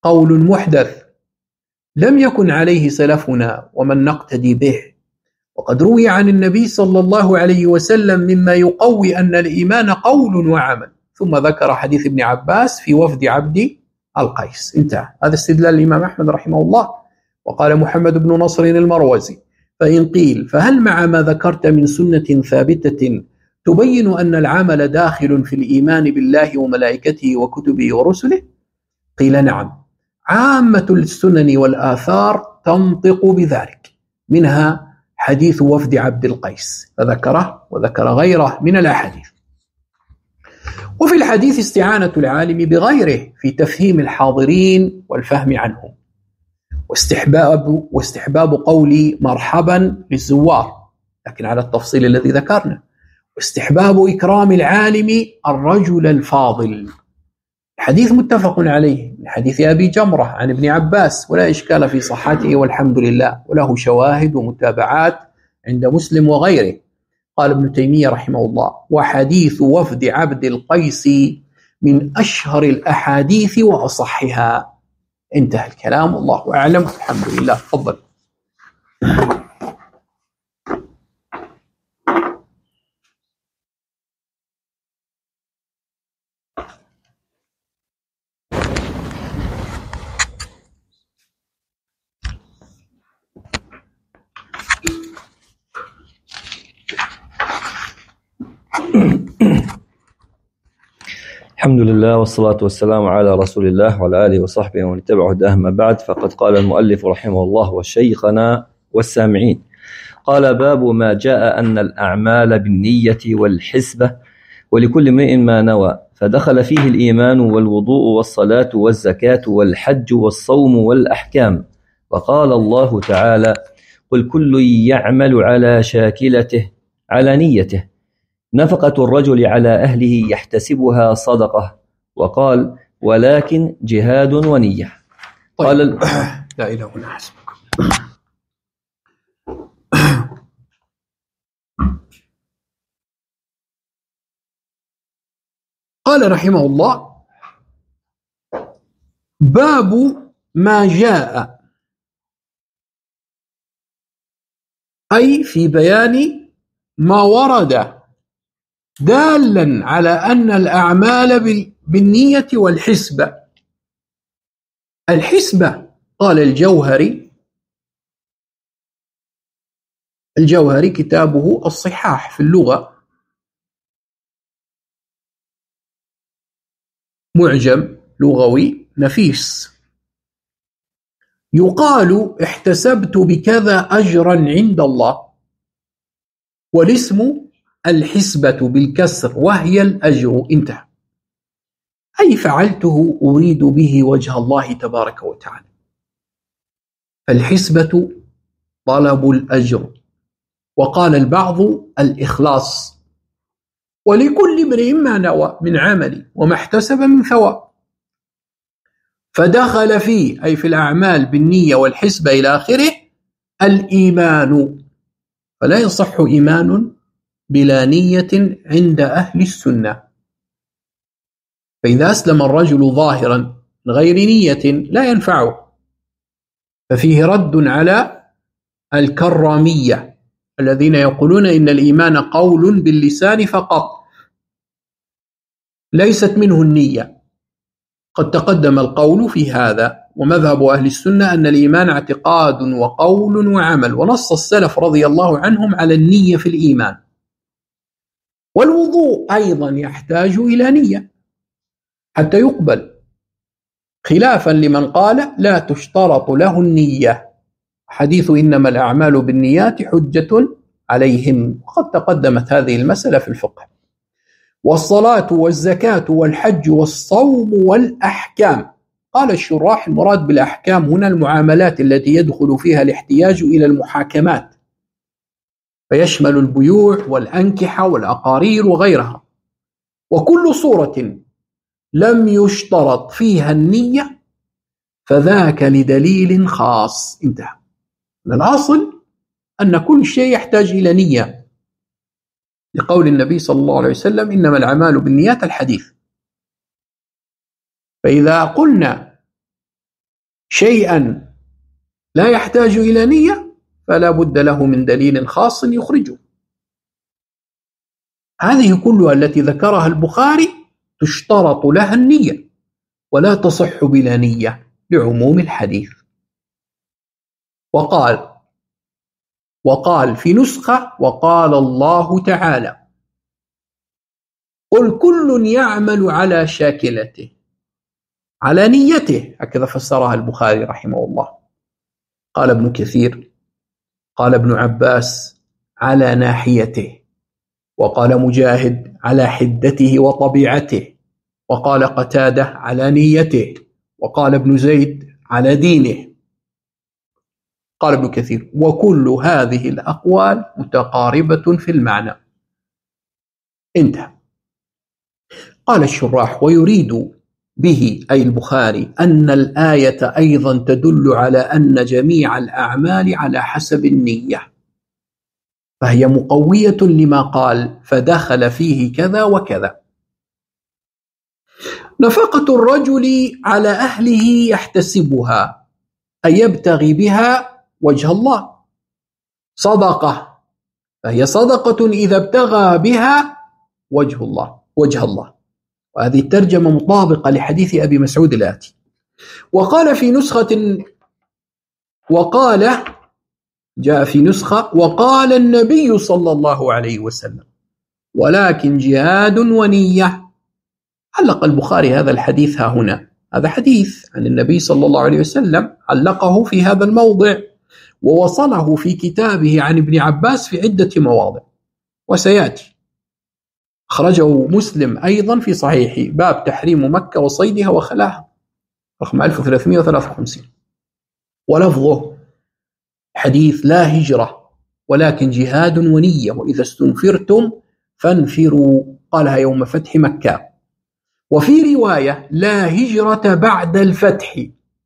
قول محدث لم يكن عليه سلفنا ومن نقتدي به، وقد روي عن النبي صلى الله عليه وسلم مما يقوي أن الإيمان قول وعمل. ثم ذكر حديث ابن عباس في وفد عبد القيس. انتهى. هذا استدلال الإمام أحمد رحمه الله. وقال محمد بن نصر المروزي: فإن قيل فهل مع ما ذكرت من سنة ثابتة تبين أن العمل داخل في الإيمان بالله وملائكته وكتبه ورسله؟ قيل نعم، عامة السنن والآثار تنطق بذلك، منها حديث وفد عبد القيس فذكره، وذكر غيره من الأحاديث. وفي الحديث استعانة العالم بغيره في تفهيم الحاضرين والفهم عنهم، واستحباب قول مرحبا للزوار، لكن على التفصيل الذي ذكرنا، واستحباب إكرام العالم الرجل الفاضل. الحديث متفق عليه من حديث أبي جمرة عن ابن عباس، ولا إشكال في صحته والحمد لله، وله شواهد ومتابعات عند مسلم وغيره. قال ابن تيمية رحمه الله: وحديث وفد عبد القيس من أشهر الأحاديث وأصحها. انتهى الكلام، الله أعلم، الحمد لله. تفضل. الحمد لله والصلاة والسلام على رسول الله وعلى آله وصحبه ومن تبعه هداه. أما بعد، فقد قال المؤلف رحمه الله وشيخنا والسامعين: قال: باب ما جاء أن الأعمال بالنية والحسبة ولكل امرئ ما نوى، فدخل فيه الإيمان والوضوء والصلاة والزكاة والحج والصوم والأحكام. وقال الله تعالى: قل كل يعمل على شاكلته على نيته، نفقة الرجل على أهله يحتسبها صدقة. وقال: ولكن جهاد ونية. طيب. قال لا إله إلا حسبك. قال رحمه الله: باب ما جاء، أي في بيان ما ورد دالا على أن الأعمال بالنية والحسبة. الحسبة، قال الجوهري كتابه الصحاح في اللغة، معجم لغوي نفيس، يقال: احتسبت بكذا أجرا عند الله، والاسم الحسبة بالكسر وهي الأجر. انتهى. أي فعلته أريد به وجه الله تبارك وتعالى. الحسبة طلب الأجر، وقال البعض الإخلاص، ولكل امرئ ما نوى من عمل وما احتسب من ثواب. فدخل فيه، أي في الأعمال بالنية والحسبة إلى آخره، الإيمان، فلا يصح إيمان بلا نية عند أهل السنة. فإذا أسلم الرجل ظاهرا من غير نية لا ينفعه، ففيه رد على الكرامية الذين يقولون إن الإيمان قول باللسان فقط، ليست منه النية. قد تقدم القول في هذا، ومذهب أهل السنة أن الإيمان اعتقاد وقول وعمل، ونص السلف رضي الله عنهم على النية في الإيمان. والوضوء أيضا يحتاج إلى نية حتى يقبل، خلافا لمن قال لا تشترط له النية. حديث إنما الأعمال بالنيات حجة عليهم، وقد تقدمت هذه المسألة في الفقه. والصلاة والزكاة والحج والصوم والأحكام. قال الشراح: المراد بالأحكام هنا المعاملات التي يدخل فيها الاحتياج إلى المحاكمات، فيشمل البيوع والأنكحة والأقارير وغيرها. وكل صورة لم يشترط فيها النية فذاك لدليل خاص. انتهى. الأصل أن كل شيء يحتاج إلى نية، لقول النبي صلى الله عليه وسلم: إنما الأعمال بالنيات، الحديث. فإذا قلنا شيئا لا يحتاج إلى نية فلا بد له من دليل خاص يخرجه. هذه كلها التي ذكرها البخاري تشترط لها النية ولا تصح بلا نية لعموم الحديث. وقال في نسخة: وقال الله تعالى: قل كل يعمل على شاكلته، على نيته، هكذا فسرها البخاري رحمه الله. قال ابن كثير، قال ابن عباس: على ناحيته، وقال مجاهد: على حدته وطبيعته، وقال قتادة: على نيته، وقال ابن زيد: على دينه. قال ابن كثير: وكل هذه الأقوال متقاربة في المعنى. انتهى. قال الشراح: ويريد به أي البخاري أن الآية أيضا تدل على أن جميع الأعمال على حسب النية، فهي مقوية لما قال: فدخل فيه كذا وكذا. نفقة الرجل على أهله يحتسبها أي يبتغي بها وجه الله. صدقة، فهي صدقة إذا ابتغى بها وجه الله. وهذه الترجمة مطابقة لحديث أبي مسعود الآتي. وقال في نسخة، جاء في نسخة: وقال النبي صلى الله عليه وسلم: ولكن جهاد ونية. علق البخاري هذا الحديث هنا، هذا حديث عن النبي صلى الله عليه وسلم، علقه في هذا الموضع، ووصله في كتابه عن ابن عباس في عدة مواضع، وسيأتي. أخرجه مسلم أيضا في صحيحه، باب تحريم مكة وصيدها وخلاها، رقم 1353. ولفظه حديث: لا هجرة ولكن جهاد ونية، وإذا استنفرتم فانفروا، قالها يوم فتح مكة. وفي رواية: لا هجرة بعد الفتح،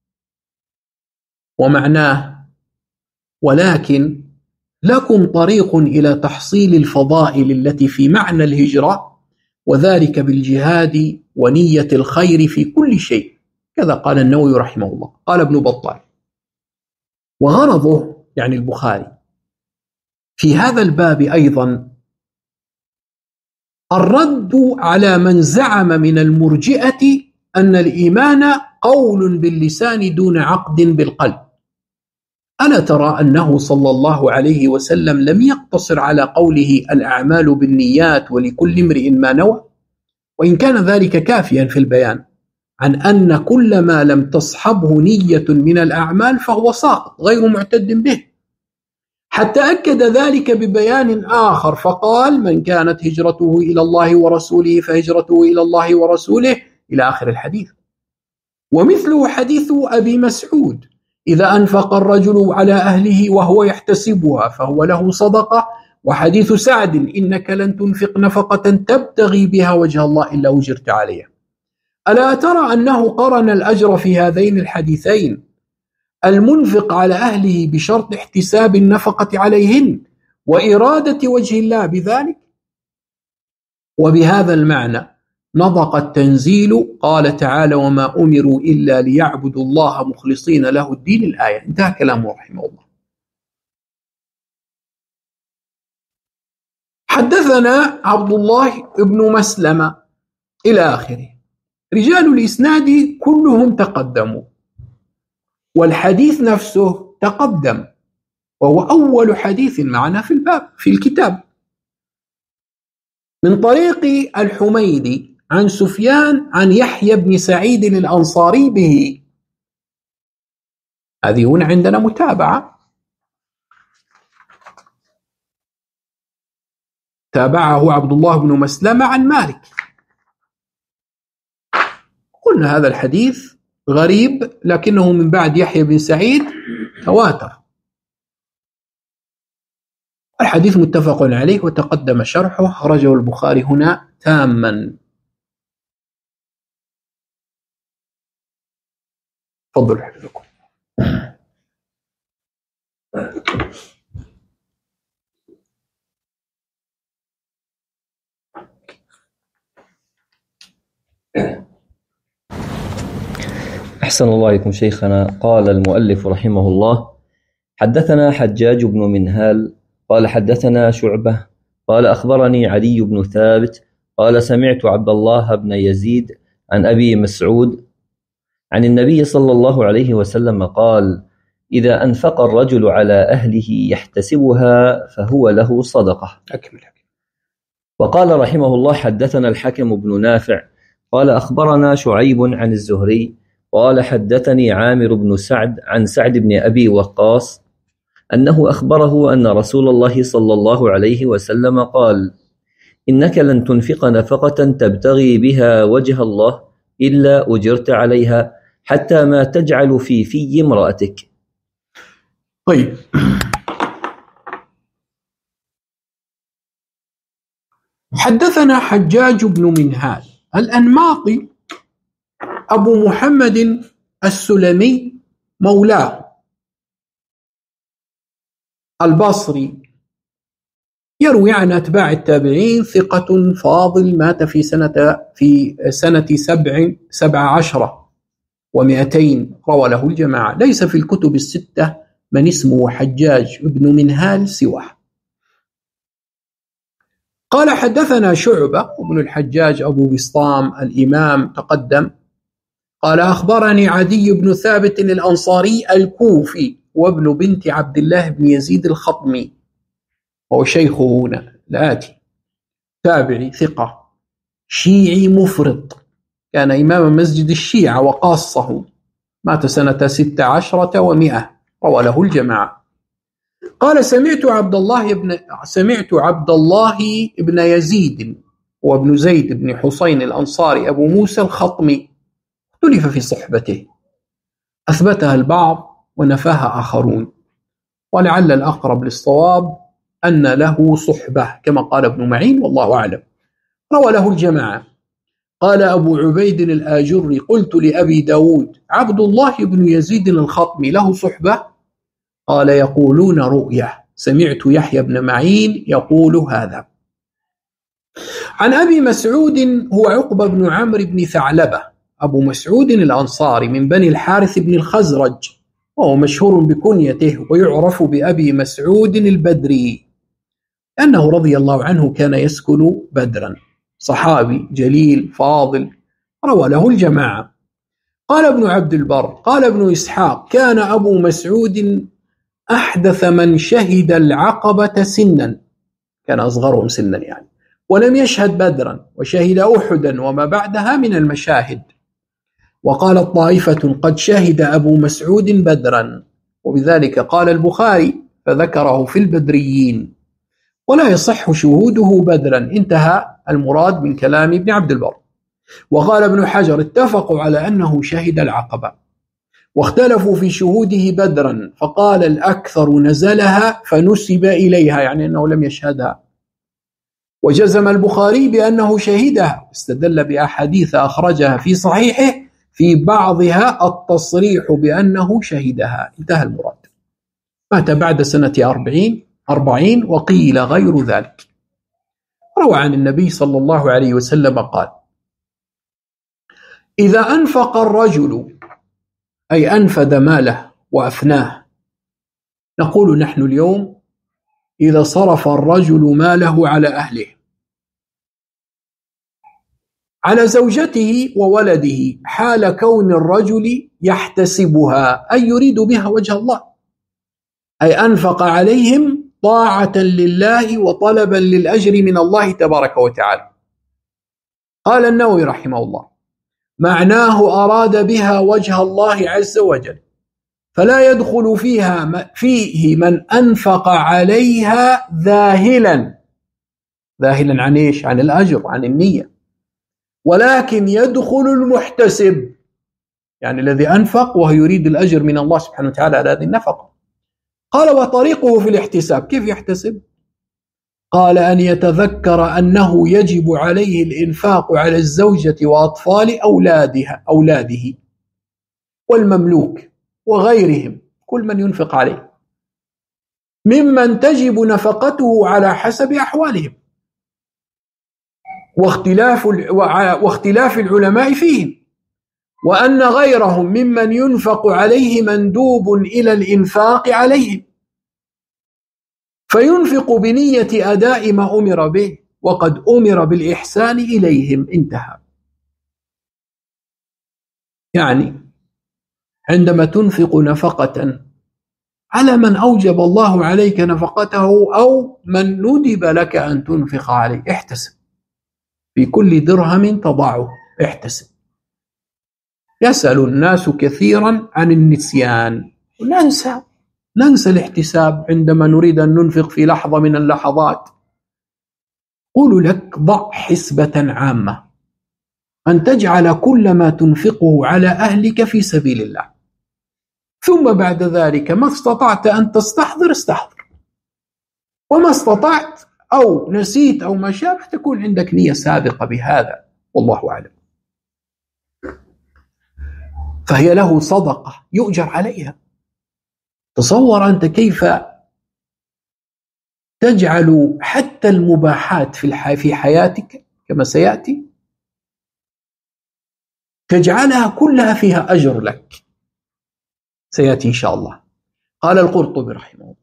ومعناه: ولكن لكم طريق إلى تحصيل الفضائل التي في معنى الهجرة، وذلك بالجهاد ونية الخير في كل شيء. كذا قال النووي رحمه الله. قال ابن بطال: وغرضه يعني البخاري في هذا الباب أيضا الرد على من زعم من المرجئة أن الإيمان قول باللسان دون عقد بالقلب. ألا ترى أنه صلى الله عليه وسلم لم يقتصر على قوله: الأعمال بالنيات ولكل امرئ ما نوى، وإن كان ذلك كافيا في البيان عن أن كل ما لم تصحبه نية من الأعمال فهو ساقط غير معتد به، حتى أكد ذلك ببيان آخر فقال: من كانت هجرته إلى الله ورسوله فهجرته إلى الله ورسوله، إلى آخر الحديث. ومثله حديث أبي مسعود: إذا أنفق الرجل على أهله وهو يحتسبها فهو له صدقة. وحديث سعد: إنك لن تنفق نفقة تبتغي بها وجه الله إلا وجرت عليها. ألا ترى أنه قرن الأجر في هذين الحديثين: المنفق على أهله بشرط احتساب النفقة عليهن وإرادة وجه الله بذلك. وبهذا المعنى نطق التنزيل، قال تعالى: وما أمروا إلا ليعبدوا الله مخلصين له الدين، الآية. انتهى كلامه رحمه الله. حدثنا عبد الله بن مسلمة إلى آخره. رجال الإسناد كلهم تقدموا، والحديث نفسه تقدم، وهو أول حديث معنا في الباب في الكتاب، من طريق الحميدي عن سفيان عن يحيى بن سعيد الأنصاري به. هذه هنا عندنا متابعة، تابعه عبد الله بن مسلمة عن مالك. قلنا هذا الحديث غريب، لكنه من بعد يحيى بن سعيد تواتر. الحديث متفق عليه وتقدم شرحه، أخرجه البخاري هنا تاما. تفضل حفظكم. أحسن الله عليكم شيخنا. قال المؤلف رحمه الله: حدثنا حجاج بن منهال قال حدثنا شعبة قال أخبرني علي بن ثابت قال سمعت عبد الله بن يزيد عن أبي مسعود عن النبي صلى الله عليه وسلم قال: إذا أنفق الرجل على أهله يحتسبها فهو له صدقة. أكمل. وقال رحمه الله: حدثنا الحكم بن نافع قال أخبرنا شعيب عن الزهري قال حدثني عامر بن سعد عن سعد بن أبي وقاص أنه أخبره أن رسول الله صلى الله عليه وسلم قال: إنك لن تنفق نفقة تبتغي بها وجه الله إلا أجرت عليها حتى ما تجعل في امرأتك. طيب، حدثنا حجاج بن منهال الأنماطي أبو محمد السلمي مولاه البصري، يروي عن أتباع التابعين، ثقة فاضل، مات في سنة 17 و200، روى له الجماعة. ليس في الكتب الستة من اسمه حجاج بن منهال سواه. قال حدثنا شعبة وابن الحجاج أبو بسطام الإمام تقدم، قال أخبرني عدي بن ثابت الأنصاري الكوفي وابن بنت عبد الله بن يزيد الخطمي، وهو شيخه هنا الآتي، تابعي ثقة شيعي مفرط، كان إمام مسجد الشيعة وقاصه، مات سنة 16 و100، روى له الجماعة. قال سمعت عبد الله بن يزيد وابن زيد بن حسين الأنصاري أبو موسى الخطمي، اختلف في صحبته، أثبتها البعض ونفاها آخرون، ولعل الأقرب للصواب أن له صحبة كما قال ابن معين، والله أعلم. روى له الجماعة. قال أبو عبيد الآجري: قلت لأبي داود: عبد الله بن يزيد الخطمي له صحبة؟ قال: يقولون رؤية، سمعت يحيى بن معين يقول هذا. عن أبي مسعود هو عقبة بن عمرو بن ثعلبة أبو مسعود الأنصاري من بني الحارث بن الخزرج، وهو مشهور بكنيته ويعرف بأبي مسعود البدري، لأنه رضي الله عنه كان يسكن بدرا، صحابي جليل فاضل، روى له الجماعة. قال ابن عبد البر قال ابن إسحاق: كان أبو مسعود أحدث من شهد العقبة سنا، كان أصغرهم سنا يعني، ولم يشهد بدرا، وشهد أحدا وما بعدها من المشاهد. وقال طائفة: قد شهد أبو مسعود بدرا، وبذلك قال البخاري فذكره في البدريين، ولا يصح شهوده بدرا، انتهى المراد من كلام ابن عبد البر. وقال ابن حجر: اتفقوا على أنه شهد العقبة، واختلفوا في شهوده بدرا، فقال الأكثر نزلها فنسب إليها، يعني أنه لم يشهدها. وجزم البخاري بأنه شهدها، استدل بأحاديث أخرجها في صحيحه في بعضها التصريح بأنه شهدها، انتهى المراد. مات بعد سنة 40 وقيل غير ذلك. روى عن النبي صلى الله عليه وسلم قال: إذا أنفق الرجل، أي أنفد ماله وأفناه، نقول نحن اليوم إذا صرف الرجل ماله على أهله، على زوجته وولده، حال كون الرجل يحتسبها، أي يريد بها وجه الله، أي أنفق عليهم طاعة لله وطلبا للأجر من الله تبارك وتعالى. قال النووي رحمه الله: معناه أراد بها وجه الله عز وجل، فلا يدخل فيه من أنفق عليها ذاهلا عن إيش؟ عن الأجر، عن النية، ولكن يدخل المحتسب، يعني الذي أنفق وهو يريد الأجر من الله سبحانه وتعالى على هذه النفقة. قال: وطريقه في الاحتساب، كيف يحتسب؟ قال: أن يتذكر أنه يجب عليه الإنفاق على الزوجة وأطفال أولاده والمملوك وغيرهم، كل من ينفق عليه، ممن تجب نفقته على حسب أحوالهم واختلاف العلماء فيهم، وأن غيرهم ممن ينفق عليه مندوب إلى الإنفاق عليهم، فينفق بنية أداء ما أمر به وقد أمر بالإحسان إليهم. انتهى. يعني عندما تنفق نفقة على من أوجب الله عليك نفقته أو من ندب لك أن تنفق عليه، احتسب في كل درهم تضعه، احتسب. يسأل الناس كثيرا عن النسيان، ننسى الاحتساب عندما نريد أن ننفق في لحظة من اللحظات. قل لك ضع حسبة عامة أن تجعل كل ما تنفقه على أهلك في سبيل الله، ثم بعد ذلك ما استطعت أن تستحضر استحضر، وما استطعت أو نسيت أو ما شابه تكون عندك نية سابقة بهذا، والله أعلم. فهي له صدقة يؤجر عليها. تصور أنت كيف تجعل حتى المباحات في حياتك كما سيأتي تجعلها كلها فيها أجر لك، سيأتي إن شاء الله. قال القرطبي رحمه الله: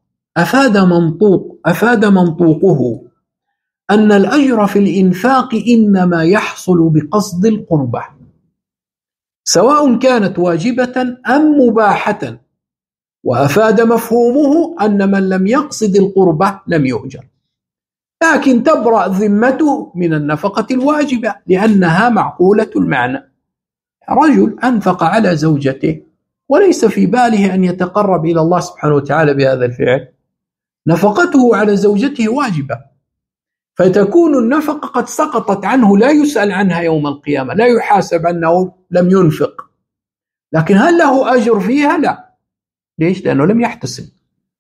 أفاد منطوقه أن الأجر في الإنفاق إنما يحصل بقصد القربة، سواء كانت واجبة أم مباحة، وأفاد مفهومه أن من لم يقصد القربة لم يؤجر، لكن تبرأ ذمته من النفقة الواجبة لأنها معقولة المعنى. رجل أنفق على زوجته وليس في باله أن يتقرب إلى الله سبحانه وتعالى بهذا الفعل، نفقته على زوجته واجبة، فتكون النفقة قد سقطت عنه، لا يسأل عنها يوم القيامة، لا يحاسب أنه لم ينفق، لكن هل له أجر فيها؟ لا. ليش؟ لأنه لم يحتسب.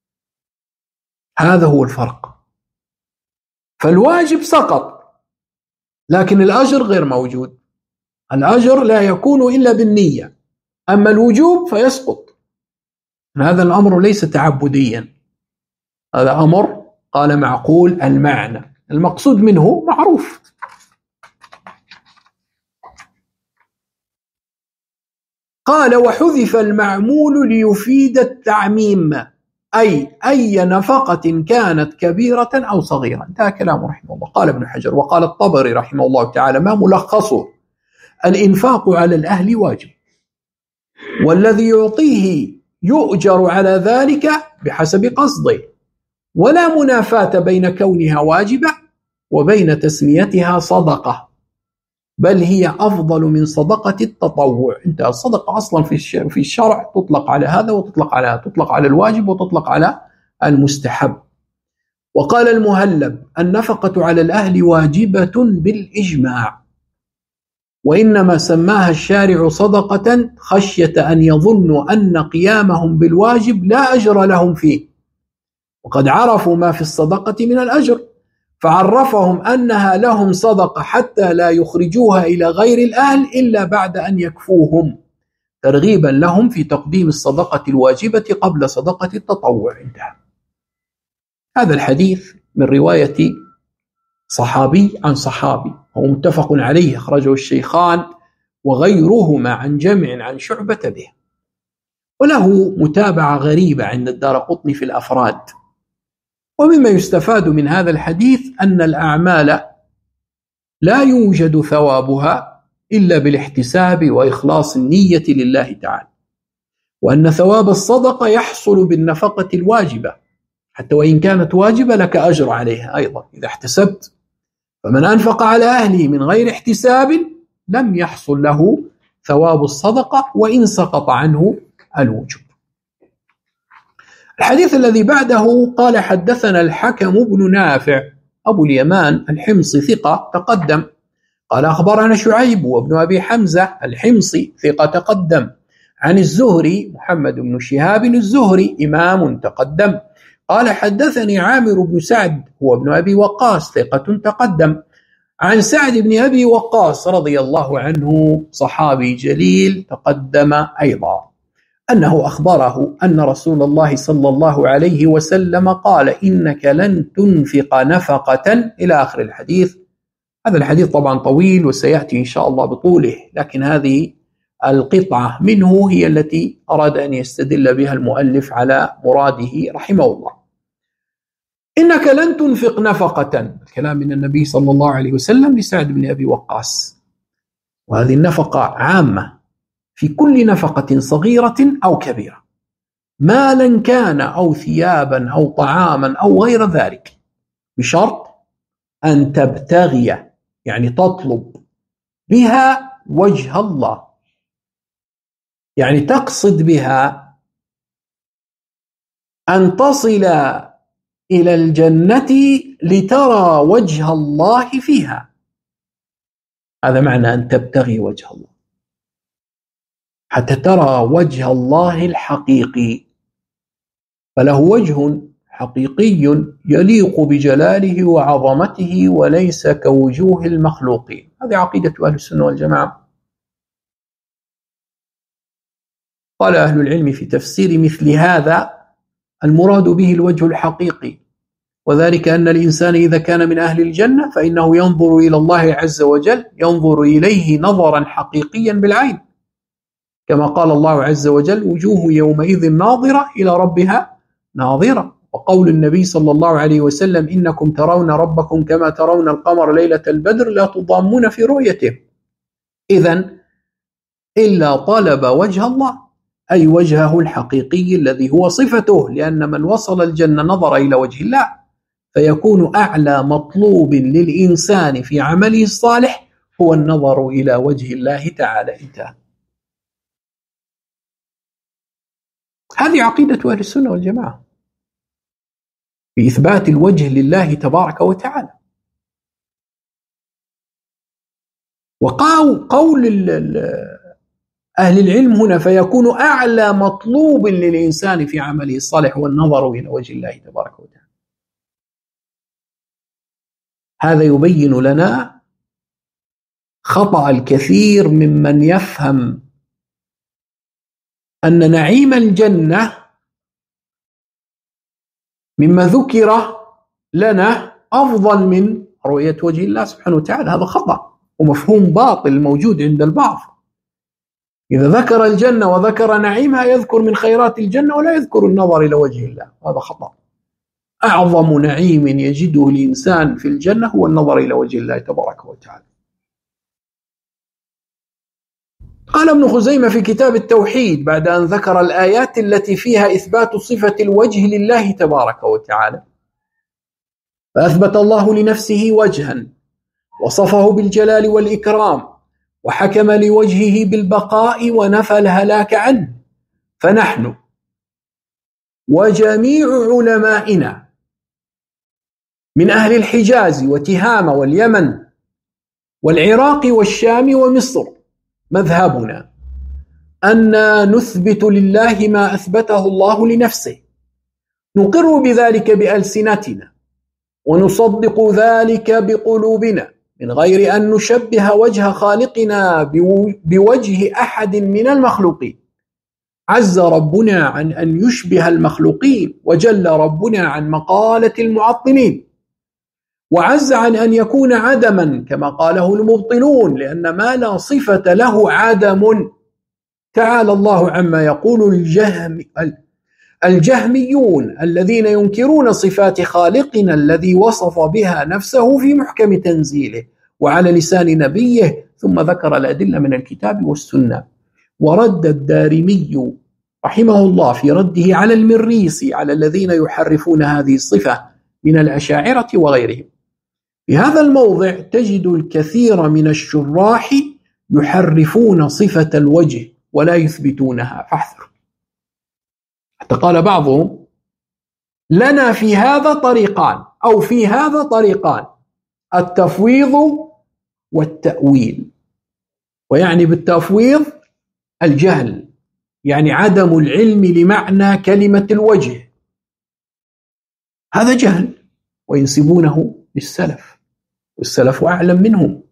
هذا هو الفرق. فالواجب سقط لكن الأجر غير موجود. الأجر لا يكون إلا بالنية، أما الوجوب فيسقط. هذا الأمر ليس تعبديا، هذا أمر قال معقول المعنى، المقصود منه معروف. قال: وحذف المعمول ليفيد التعميم، أي نفقة كانت كبيرة أو صغيرة. انتهى كلامه رحمه الله. قال ابن حجر وقال الطبري رحمه الله تعالى: ما ملخصه؟ الإنفاق على الأهل واجب، والذي يعطيه يؤجر على ذلك بحسب قصده، ولا منافاة بين كونها واجبة وبين تسميتها صدقة، بل هي أفضل من صدقة التطوع. انت الصدقة أصلا في الشرع تطلق على هذا وتطلق على هذا، تطلق على الواجب وتطلق على المستحب. وقال المهلب: النفقة على الأهل واجبة بالإجماع، وإنما سماها الشارع صدقة خشية أن يظنوا أن قيامهم بالواجب لا أجر لهم فيه، وقد عرفوا ما في الصدقة من الأجر، فعرفهم أنها لهم صدقة حتى لا يخرجوها إلى غير الأهل إلا بعد أن يكفوهم، ترغيبا لهم في تقديم الصدقة الواجبة قبل صدقة التطوع. انتهى. هذا الحديث من رواية صحابي عن صحابي، هو متفق عليه، أخرجه الشيخان وغيرهما عن جمع عن شعبة به، وله متابعة غريبة عند الدارقطني في الأفراد. ومما يستفاد من هذا الحديث أن الأعمال لا يوجد ثوابها إلا بالاحتساب وإخلاص النية لله تعالى، وأن ثواب الصدقة يحصل بالنفقة الواجبة، حتى وإن كانت واجبة لك أجر عليها أيضا إذا احتسبت. فمن أنفق على أهله من غير احتساب لم يحصل له ثواب الصدقة وإن سقط عنه الوجوب. الحديث الذي بعده قال: حدثنا الحكم بن نافع أبو اليمان الحمصي ثقة تقدم، قال: أخبرنا شعيب وابن أبي حمزة الحمصي ثقة تقدم، عن الزهري محمد بن شهاب الزهري إمام تقدم، قال: حدثني عامر بن سعد هو ابن أبي وقاص ثقة تقدم، عن سعد بن أبي وقاص رضي الله عنه صحابي جليل تقدم أيضا، أنه أخبره أن رسول الله صلى الله عليه وسلم قال: إنك لن تنفق نفقة إلى آخر الحديث. هذا الحديث طبعا طويل وسيأتي إن شاء الله بطوله، لكن هذه القطعة منه هي التي أراد أن يستدل بها المؤلف على مراده رحمه الله. إنك لن تنفق نفقة، الكلام من النبي صلى الله عليه وسلم لسعد بن أبي وقاص، وهذه النفقة عامة في كل نفقة صغيرة أو كبيرة، مالا كان أو ثيابا أو طعاما أو غير ذلك، بشرط أن تبتغي، يعني تطلب بها وجه الله، يعني تقصد بها أن تصل إلى الجنة لترى وجه الله فيها. هذا معنى أن تبتغي وجه الله، حتى ترى وجه الله الحقيقي، فله وجه حقيقي يليق بجلاله وعظمته وليس كوجوه المخلوقين. هذه عقيدة أهل السنة والجماعة. قال أهل العلم في تفسير مثل هذا المراد به الوجه الحقيقي، وذلك أن الإنسان إذا كان من أهل الجنة فإنه ينظر إلى الله عز وجل، ينظر إليه نظرا حقيقيا بالعين، كما قال الله عز وجل: وجوه يومئذ ناظرة إلى ربها ناظرة. وقول النبي صلى الله عليه وسلم: إنكم ترون ربكم كما ترون القمر ليلة البدر لا تضامون في رؤيته. إذن إلا طلب وجه الله، أي وجهه الحقيقي الذي هو صفته، لأن من وصل الجنة نظر إلى وجه الله، فيكون أعلى مطلوب للإنسان في عمله الصالح هو النظر إلى وجه الله تعالى. انتهى. هذه عقيدة أهل السنة والجماعة في إثبات الوجه لله تبارك وتعالى. وقول أهل العلم هنا فيكون أعلى مطلوب للإنسان في عمله الصالح هو النظر إلى وجه الله تبارك وتعالى. هذا يبين لنا خطأ الكثير ممن يفهم أن نعيم الجنة مما ذكر لنا أفضل من رؤية وجه الله سبحانه وتعالى. هذا خطأ ومفهوم باطل موجود عند البعض. إذا ذكر الجنة وذكر نعيمها يذكر من خيرات الجنة ولا يذكر النظر إلى وجه الله، هذا خطأ. أعظم نعيم يجده الإنسان في الجنة هو النظر إلى وجه الله تبارك وتعالى. قال ابن خزيمة في كتاب التوحيد بعد أن ذكر الآيات التي فيها إثبات صفة الوجه لله تبارك وتعالى: فأثبت الله لنفسه وجها وصفه بالجلال والإكرام وحكم لوجهه بالبقاء ونفى الهلاك عنه، فنحن وجميع علمائنا من أهل الحجاز وتهامة واليمن والعراق والشام ومصر مذهبنا أن نثبت لله ما أثبته الله لنفسه، نقر بذلك بألسنتنا ونصدق ذلك بقلوبنا من غير أن نشبه وجه خالقنا بوجه أحد من المخلوقين. عز ربنا عن أن يشبه المخلوقين، وجل ربنا عن مقالة المعطلين، وعز عن أن يكون عدما كما قاله المبطلون، لأن ما لا صفة له عدم. تعالى الله عما يقول الجهميون الذين ينكرون صفات خالقنا الذي وصف بها نفسه في محكم تنزيله وعلى لسان نبيه، ثم ذكر الأدلة من الكتاب والسنة. ورد الدارمي رحمه الله في رده على المريسي على الذين يحرفون هذه الصفة من الأشاعرة وغيرهم. في هذا الموضع تجد الكثير من الشراح يحرفون صفة الوجه ولا يثبتونها، فاحذر. حتى قال بعضهم: لنا في هذا طريقان، أو في هذا طريقان: التفويض والتأويل. ويعني بالتفويض الجهل، يعني عدم العلم لمعنى كلمة الوجه، هذا جهل، وينسبونه للسلف، والسلف أعلم منهم.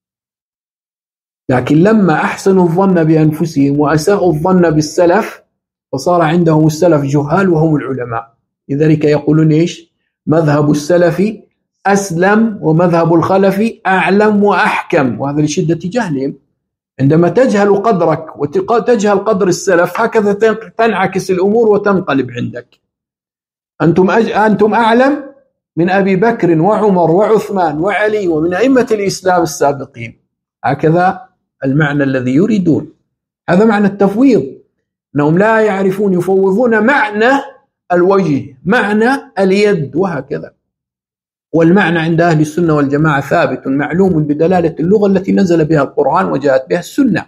لكن لما أحسنوا الظن بأنفسهم وأساءوا الظن بالسلف فصار عندهم السلف جهال وهم العلماء. لذلك يقولون إيش؟ مذهب السلف أسلم ومذهب الخلف أعلم وأحكم، وهذا لشدة جهلهم عندما تجهل قدرك وتجهل قدر السلف هكذا تنعكس الأمور وتنقلب عندك. أنتم أعلم من أبي بكر وعمر وعثمان وعلي ومن أئمة الإسلام السابقين. هكذا المعنى الذي يريدون، هذا معنى التفويض، أنهم لا يعرفون، يفوضون معنى الوجه، معنى اليد، وهكذا. والمعنى عند أهل السنة والجماعة ثابت معلوم بدلالة اللغة التي نزل بها القرآن وجاءت بها السنة.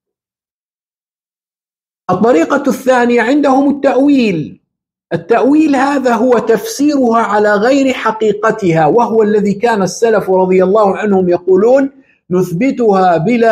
الطريقة الثانية عندهم التأويل. التأويل هذا هو تفسيرها على غير حقيقتها، وهو الذي كان السلف رضي الله عنهم يقولون نثبتها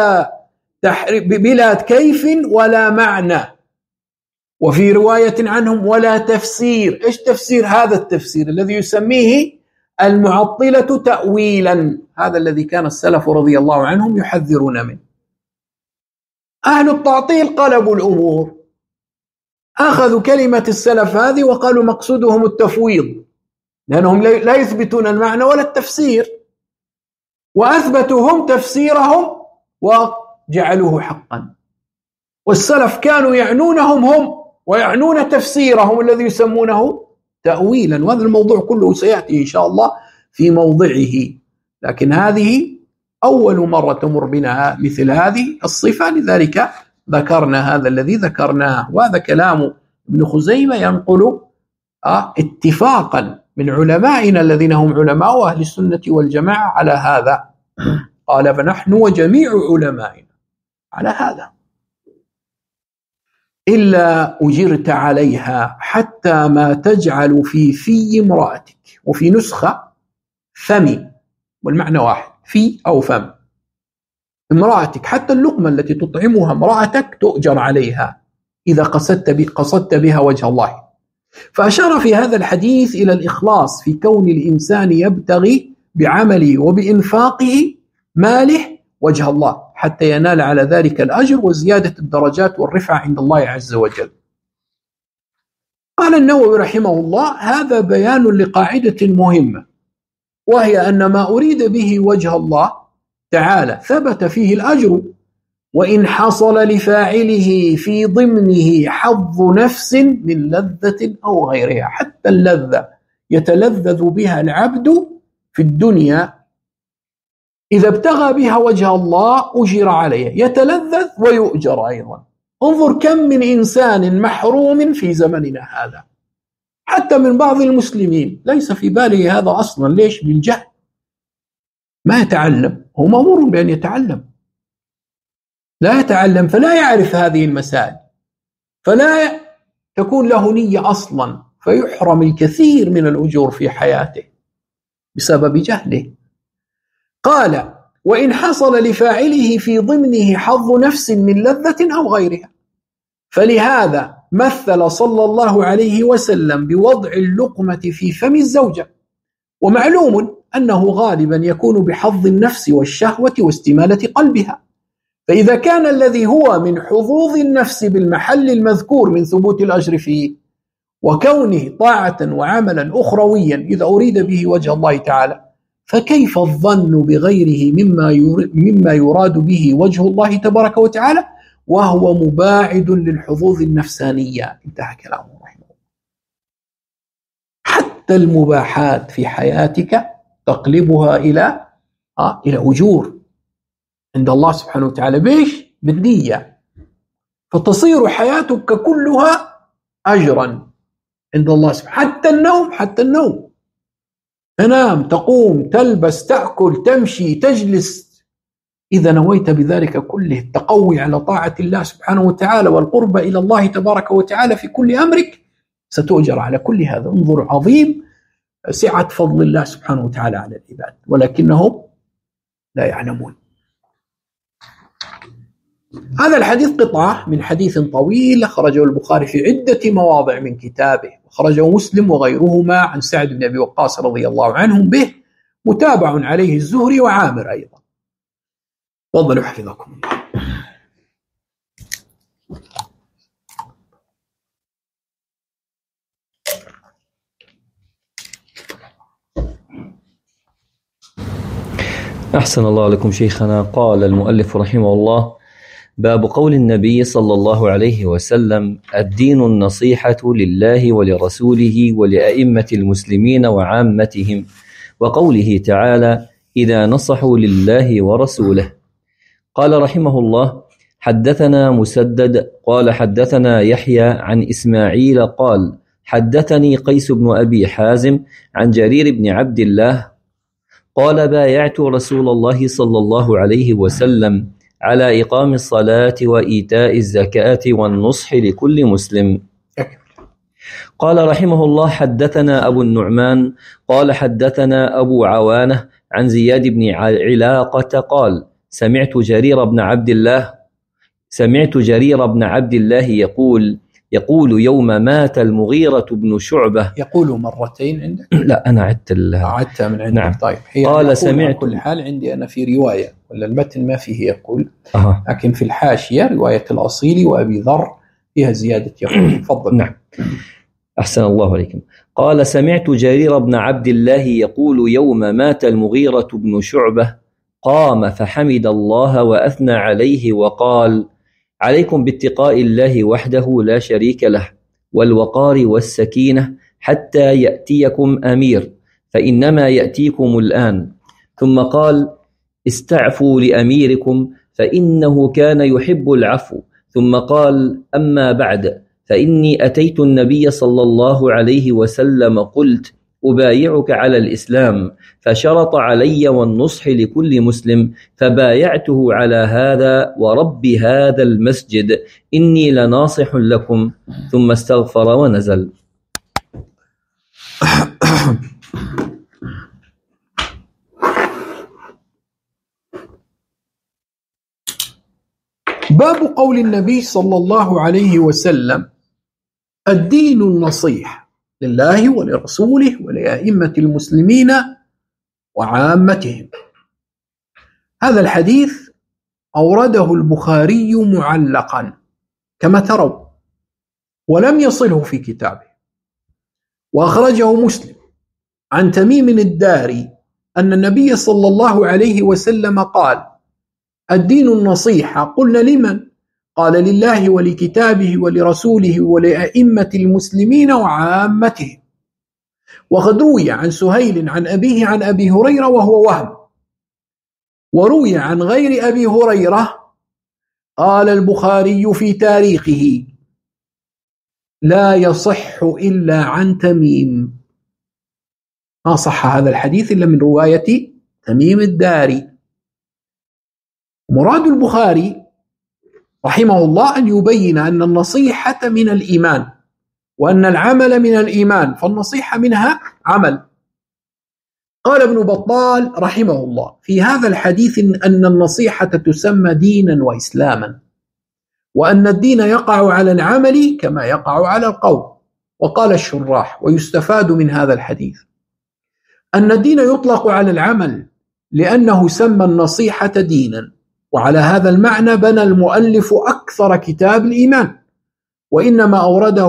بلا كيف ولا معنى، وفي رواية عنهم ولا تفسير. إيش تفسير؟ هذا التفسير الذي يسميه المعطلة تأويلا، هذا الذي كان السلف رضي الله عنهم يحذرون منه. أهل التعطيل قلبوا الأمور، أخذوا كلمة السلف هذه وقالوا مقصودهم التفويض، لأنهم لا يثبتون المعنى ولا التفسير، وأثبتوا هم تفسيرهم وجعلوه حقا. والسلف كانوا يعنونهم هم ويعنون تفسيرهم الذي يسمونه تأويلا، وهذا الموضوع كله سيأتي إن شاء الله في موضعه. لكن هذه أول مرة تمر بنا مثل هذه الصفة، لذلك ذكرنا هذا الذي ذكرناه. وهذا كلام ابن خزيمة ينقل اتفاقا من علمائنا الذين هم علماء أهل السنة والجماعة على هذا. قال فنحن وجميع علمائنا على هذا، إلا أجرت عليها حتى ما تجعل في امرأتك. وفي نسخة فمي، والمعنى واحد، في أو فم امرأتك، حتى اللقمة التي تطعمها امرأتك تؤجر عليها إذا قصدت بها وجه الله. فأشار في هذا الحديث إلى الإخلاص في كون الإنسان يبتغي بعمله وبإنفاقه ماله وجه الله حتى ينال على ذلك الأجر وزيادة الدرجات والرفعة عند الله عز وجل. قال النووي رحمه الله: هذا بيان لقاعدة مهمة، وهي أن ما أريد به وجه الله تعالى ثبت فيه الأجر، وإن حصل لفاعله في ضمنه حظ نفس من لذة أو غيرها. حتى اللذة يتلذذ بها العبد في الدنيا إذا ابتغى بها وجه الله أجر عليه، يتلذذ ويؤجر أيضا. انظر كم من إنسان محروم في زمننا هذا، حتى من بعض المسلمين ليس في باله هذا أصلا. ليش؟ بالجهل، ما يتعلم، هو مأمور بأن يتعلم، لا يتعلم فلا يعرف هذه المسائل، فلا تكون له نية أصلا، فيحرم الكثير من الأجور في حياته بسبب جهله. قال: وإن حصل لفاعله في ضمنه حظ نفس من لذة أو غيرها. فلهذا مثل صلى الله عليه وسلم بوضع اللقمة في فم الزوجة، ومعلوم أنه غالبا يكون بحظ النفس والشهوة واستمالة قلبها. فإذا كان الذي هو من حظوظ النفس بالمحل المذكور من ثبوت الأجر فيه، وكونه طاعة وعملا أخرويا إذا أريد به وجه الله تعالى، فكيف الظن بغيره مما يراد به وجه الله تبارك وتعالى وهو مباعد للحظوظ النفسانية. انتهى كلامه رحمه الله. حتى المباحات في حياتك تقلبها إلى أجور عند الله سبحانه وتعالى. بيش؟ بالنية، فتصير حياتك كلها أجرا عند الله سبحانه. حتى النوم تنام، تقوم، تلبس، تأكل، تمشي، تجلس، إذا نويت بذلك كله التقوي على طاعة الله سبحانه وتعالى والقرب إلى الله تبارك وتعالى في كل أمرك، ستؤجر على كل هذا. انظر عظيم سعة فضل الله سبحانه وتعالى على العباد، ولكنهم لا يعلمون. هذا الحديث قطعة من حديث طويل أخرجه البخاري في عدة مواضع من كتابه، وخرجه مسلم وغيرهما عن سعد بن أبي وقاص رضي الله عنهم به، متابع عليه الزهري وعامر أيضا. تفضلوا حفظكم الله. أحسن الله لكم شيخنا. قال المؤلف رحمه الله: باب قول النبي صلى الله عليه وسلم: الدين النصيحة لله ولرسوله ولأئمة المسلمين وعامتهم، وقوله تعالى: إذا نصحوا لله ورسوله. قال رحمه الله: حدثنا مسدد قال حدثنا يحيى عن إسماعيل قال حدثني قيس بن أبي حازم عن جرير بن عبد الله قال: بايعت رسول الله صلى الله عليه وسلم على إقام الصلاة وإيتاء الزكاة والنصح لكل مسلم. قال رحمه الله: حدثنا أبو النعمان قال حدثنا أبو عوانة عن زياد بن علاقة قال: سمعت جرير بن عبد الله يقول يوم مات المغيرة بن شعبة. يقول مرتين عندك؟ لا، أنا عدتها من عندك. نعم. طيب، قال: سمعت. كل حال عندي أنا في رواية، ولا المتن ما فيه يقول، لكن في الحاشية رواية الأصيلي وأبي ذر فيها زيادة يقول. تفضل. نعم، أحسن الله عليكم. قال: سمعت جرير بن عبد الله يقول يوم مات المغيرة بن شعبة: قام فحمد الله وأثنى عليه وقال: عليكم باتقاء الله وحده لا شريك له، والوقار والسكينة حتى يأتيكم أمير، فإنما يأتيكم الآن. ثم قال: استعفوا لأميركم فإنه كان يحب العفو. ثم قال: أما بعد، فإني أتيت النبي صلى الله عليه وسلم قلت: أبايعك على الإسلام، فشرط علي والنصح لكل مسلم، فبايعته على هذا ورب هذا المسجد، إني لناصح لكم. ثم استغفر ونزل. باب قول النبي صلى الله عليه وسلم: الدين النصيحة لله ولرسوله ولأئمة المسلمين وعامتهم. هذا الحديث أورده البخاري معلقا كما ترون، ولم يصله في كتابه، وأخرجه مسلم عن تميم الداري أن النبي صلى الله عليه وسلم قال: الدين النصيحة. قلنا: لمن؟ قال: لله ولكتابه ولرسوله ولأئمة المسلمين وعامتهم. وقد روي عن سهيل عن أبيه عن أبي هريرة وهو وهم، وروي عن غير أبي هريرة. قال البخاري في تاريخه: لا يصح إلا عن تميم. ما صح هذا الحديث إلا من رواية تميم الداري. مراد البخاري رحمه الله أن يبين أن النصيحة من الإيمان، وأن العمل من الإيمان، فالنصيحة منها عمل. قال ابن بطال رحمه الله في هذا الحديث أن النصيحة تسمى دينا وإسلاما، وأن الدين يقع على العمل كما يقع على القول. وقال الشراح: ويستفاد من هذا الحديث أن الدين يطلق على العمل لأنه سمى النصيحة دينا، وعلى هذا المعنى بنى المؤلف أكثر كتاب الإيمان، وإنما أورده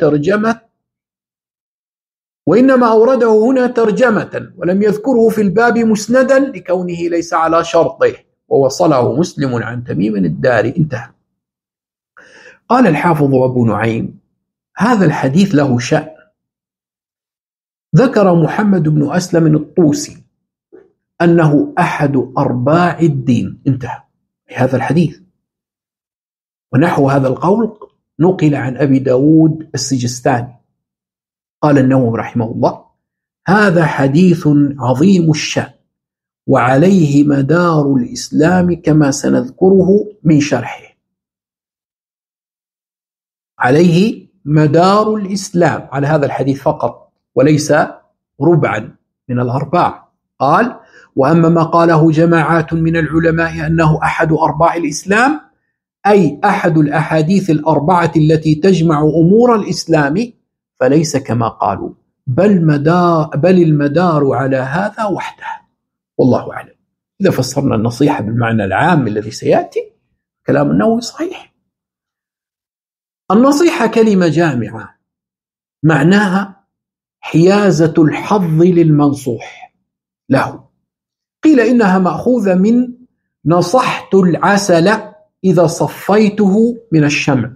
هنا ترجمة ولم يذكره في الباب مسندا لكونه ليس على شرطه، ووصله مسلم عن تميم الداري. انتهى. قال الحافظ أبو نعيم: هذا الحديث له شأن. ذكر محمد بن أسلم الطوسي أنه أحد أرباع الدين. انتهى هذا الحديث. ونحو هذا القول نقل عن أبي داود السجستاني. قال النووي رحمه الله: هذا حديث عظيم الشأن، وعليه مدار الإسلام كما سنذكره من شرحه. عليه مدار الإسلام، على هذا الحديث فقط، وليس ربعا من الأرباع. قال: وأما ما قاله جماعات من العلماء أنه أحد أرباع الإسلام، أي أحد الأحاديث الأربعة التي تجمع أمور الإسلام، فليس كما قالوا، بل المدار على هذا وحده، والله أعلم. إذا فسرنا النصيحة بالمعنى العام الذي سيأتي، كلام النووي صحيح. النصيحة كلمة جامعة معناها حيازة الحظ للمنصوح له. قيل إنها مأخوذة من نصحت العسل إذا صفيته من الشمع.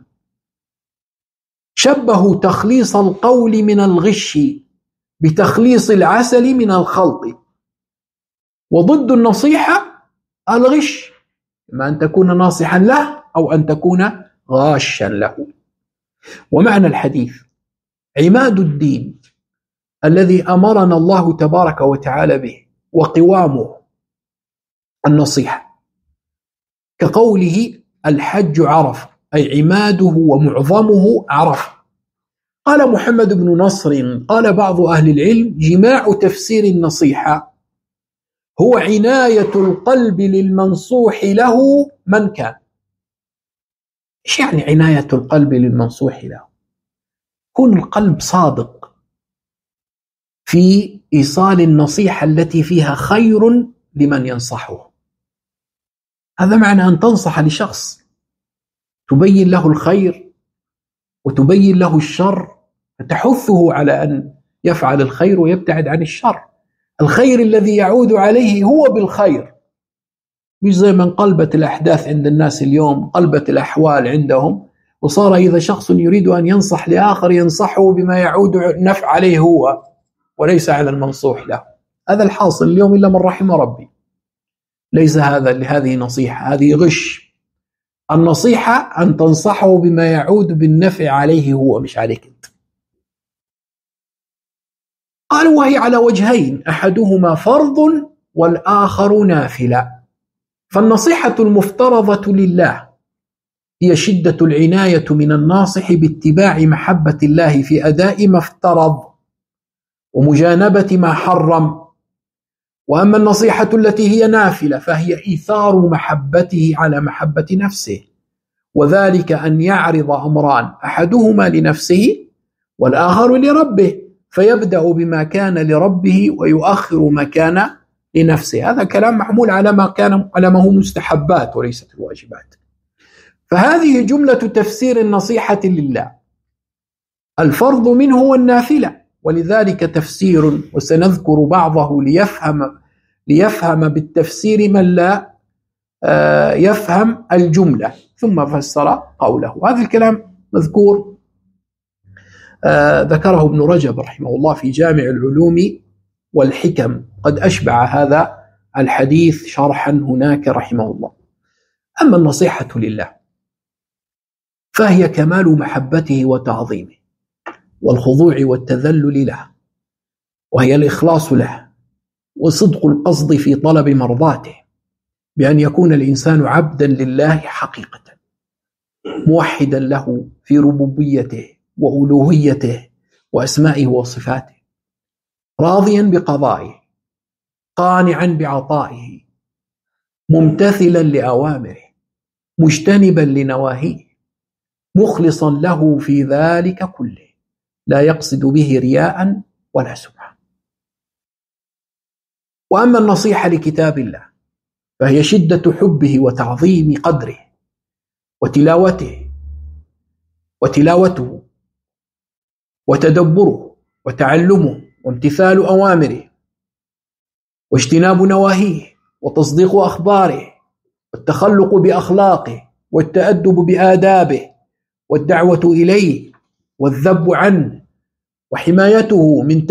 شبهوا تخليص القول من الغش بتخليص العسل من الخلط. وضد النصيحة الغش، إما أن تكون ناصحا له أو أن تكون غاشا له. ومعنى الحديث: عماد الدين الذي أمرنا الله تبارك وتعالى به وقوامه النصيحة، كقوله الحج عرف، أي عماده ومعظمه عرف. قال محمد بن نصر قال بعض أهل العلم: جماع تفسير النصيحة هو عناية القلب للمنصوح له من كان. إيش يعني عناية القلب للمنصوح له؟ كون القلب صادق في إيصال النصيحة التي فيها خير لمن ينصحه. هذا معنى أن تنصح لشخص تبين له الخير وتبين له الشر، فتحثه على أن يفعل الخير ويبتعد عن الشر. الخير الذي يعود عليه هو بالخير، مش زي من قلبت الأحداث عند الناس اليوم، قلبت الأحوال عندهم، وصار إذا شخص يريد أن ينصح لآخر ينصحه بما يعود نفع عليه هو وليس على المنصوح له. هذا الحاصل اليوم إلا من رحم ربي. ليس هذه نصيحة، هذه غش. النصيحة أن تنصحه بما يعود بالنفع عليه هو مش عليك أنت. قالوا: وهي على وجهين، أحدهما فرض والآخر نافلة. فالنصيحة المفترضة لله هي شدة العناية من الناصح باتباع محبة الله في أداء ما افترض ومجانبة ما حرم. وأما النصيحة التي هي نافلة فهي إيثار محبته على محبة نفسه، وذلك أن يعرض أمران، أحدهما لنفسه والآخر لربه، فيبدأ بما كان لربه ويؤخر ما كان لنفسه. هذا كلام محمول على ما هو مستحبات وليست الواجبات. فهذه جملة تفسير النصيحة لله. الفرض منه والنافلة، ولذلك تفسير، وسنذكر بعضه ليفهم بالتفسير من لا يفهم الجملة، ثم فسر قوله. هذا الكلام مذكور ذكره ابن رجب رحمه الله في جامع العلوم والحكم، قد أشبع هذا الحديث شرحا هناك رحمه الله. أما النصيحة لله فهي كمال محبته وتعظيمه والخضوع والتذلل له، وهي الإخلاص له وصدق القصد في طلب مرضاته، بأن يكون الإنسان عبدا لله حقيقة، موحدا له في ربوبيته وألوهيته وأسمائه وصفاته، راضيا بقضائه، قانعا بعطائه، ممتثلا لأوامره، مجتنبا لنواهيه، مخلصا له في ذلك كله، لا يقصد به رياء ولا سمعة. وأما النصيحة لكتاب الله فهي شدة حبه وتعظيم قدره وتلاوته وتدبره وتعلمه وامتثال أوامره واجتناب نواهيه وتصديق أخباره والتخلق بأخلاقه والتأدب بآدابه والدعوة إليه والذب عنه وحمايته من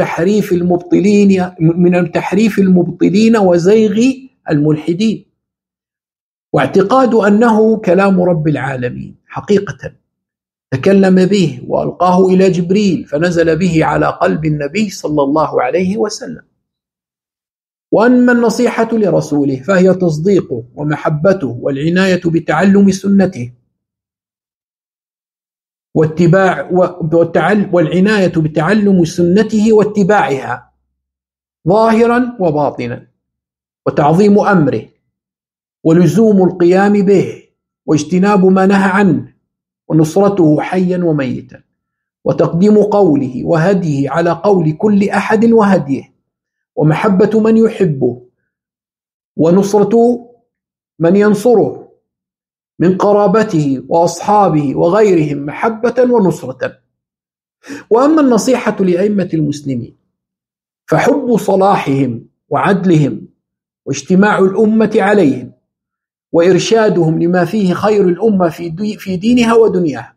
تحريف المبطلين وزيغ الملحدين، واعتقاد أنه كلام رب العالمين حقيقة تكلم به وألقاه إلى جبريل فنزل به على قلب النبي صلى الله عليه وسلم. وأما النصيحة لرسوله فهي تصديقه ومحبته والعناية بتعلم سنته والعناية بتعلم سنته واتباعها ظاهرا وباطنا، وتعظيم أمره ولزوم القيام به واجتناب ما نهى عنه ونصرته حيا وميتا، وتقديم قوله وهديه على قول كل أحد وهديه، ومحبة من يحبه ونصرة من ينصره من قرابته وأصحابه وغيرهم محبة ونصرة. وأما النصيحة لأئمة المسلمين فحب صلاحهم وعدلهم واجتماع الأمة عليهم وإرشادهم لما فيه خير الأمة في دينها ودنياها،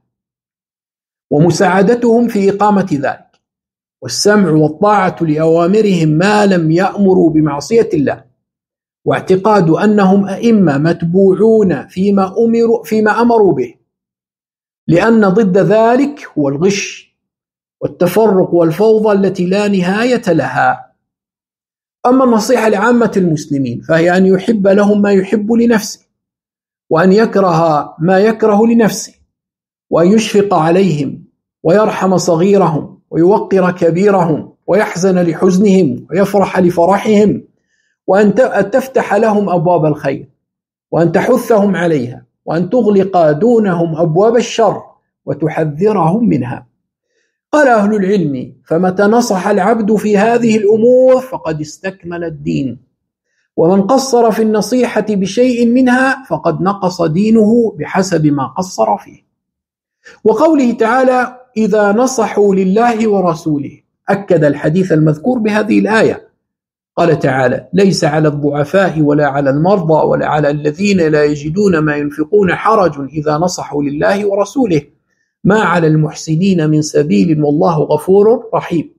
ومساعدتهم في إقامة ذلك، والسمع والطاعة لأوامرهم ما لم يأمروا بمعصية الله، واعتقاد أنهم أئمة متبوعون فيما أمروا به، لأن ضد ذلك هو الغش والتفرق والفوضى التي لا نهاية لها. أما النصيحة لعامة المسلمين فهي أن يحب لهم ما يحب لنفسه، وأن يكره ما يكره لنفسه، وأن يشفق عليهم ويرحم صغيرهم ويوقر كبيرهم ويحزن لحزنهم ويفرح لفرحهم، وأن تفتح لهم أبواب الخير، وأن تحثهم عليها، وأن تغلق دونهم أبواب الشر وتحذرهم منها. قال أهل العلم: فمتى نصح العبد في هذه الأمور فقد استكمل الدين، ومن قصر في النصيحة بشيء منها فقد نقص دينه بحسب ما قصر فيه. وقوله تعالى: إذا نصحوا لله ورسوله، أكد الحديث المذكور بهذه الآية. قال تعالى: ليس على الضعفاء ولا على المرضى ولا على الذين لا يجدون ما ينفقون حرج إذا نصحوا لله ورسوله، ما على المحسنين من سبيل والله غفور رحيم.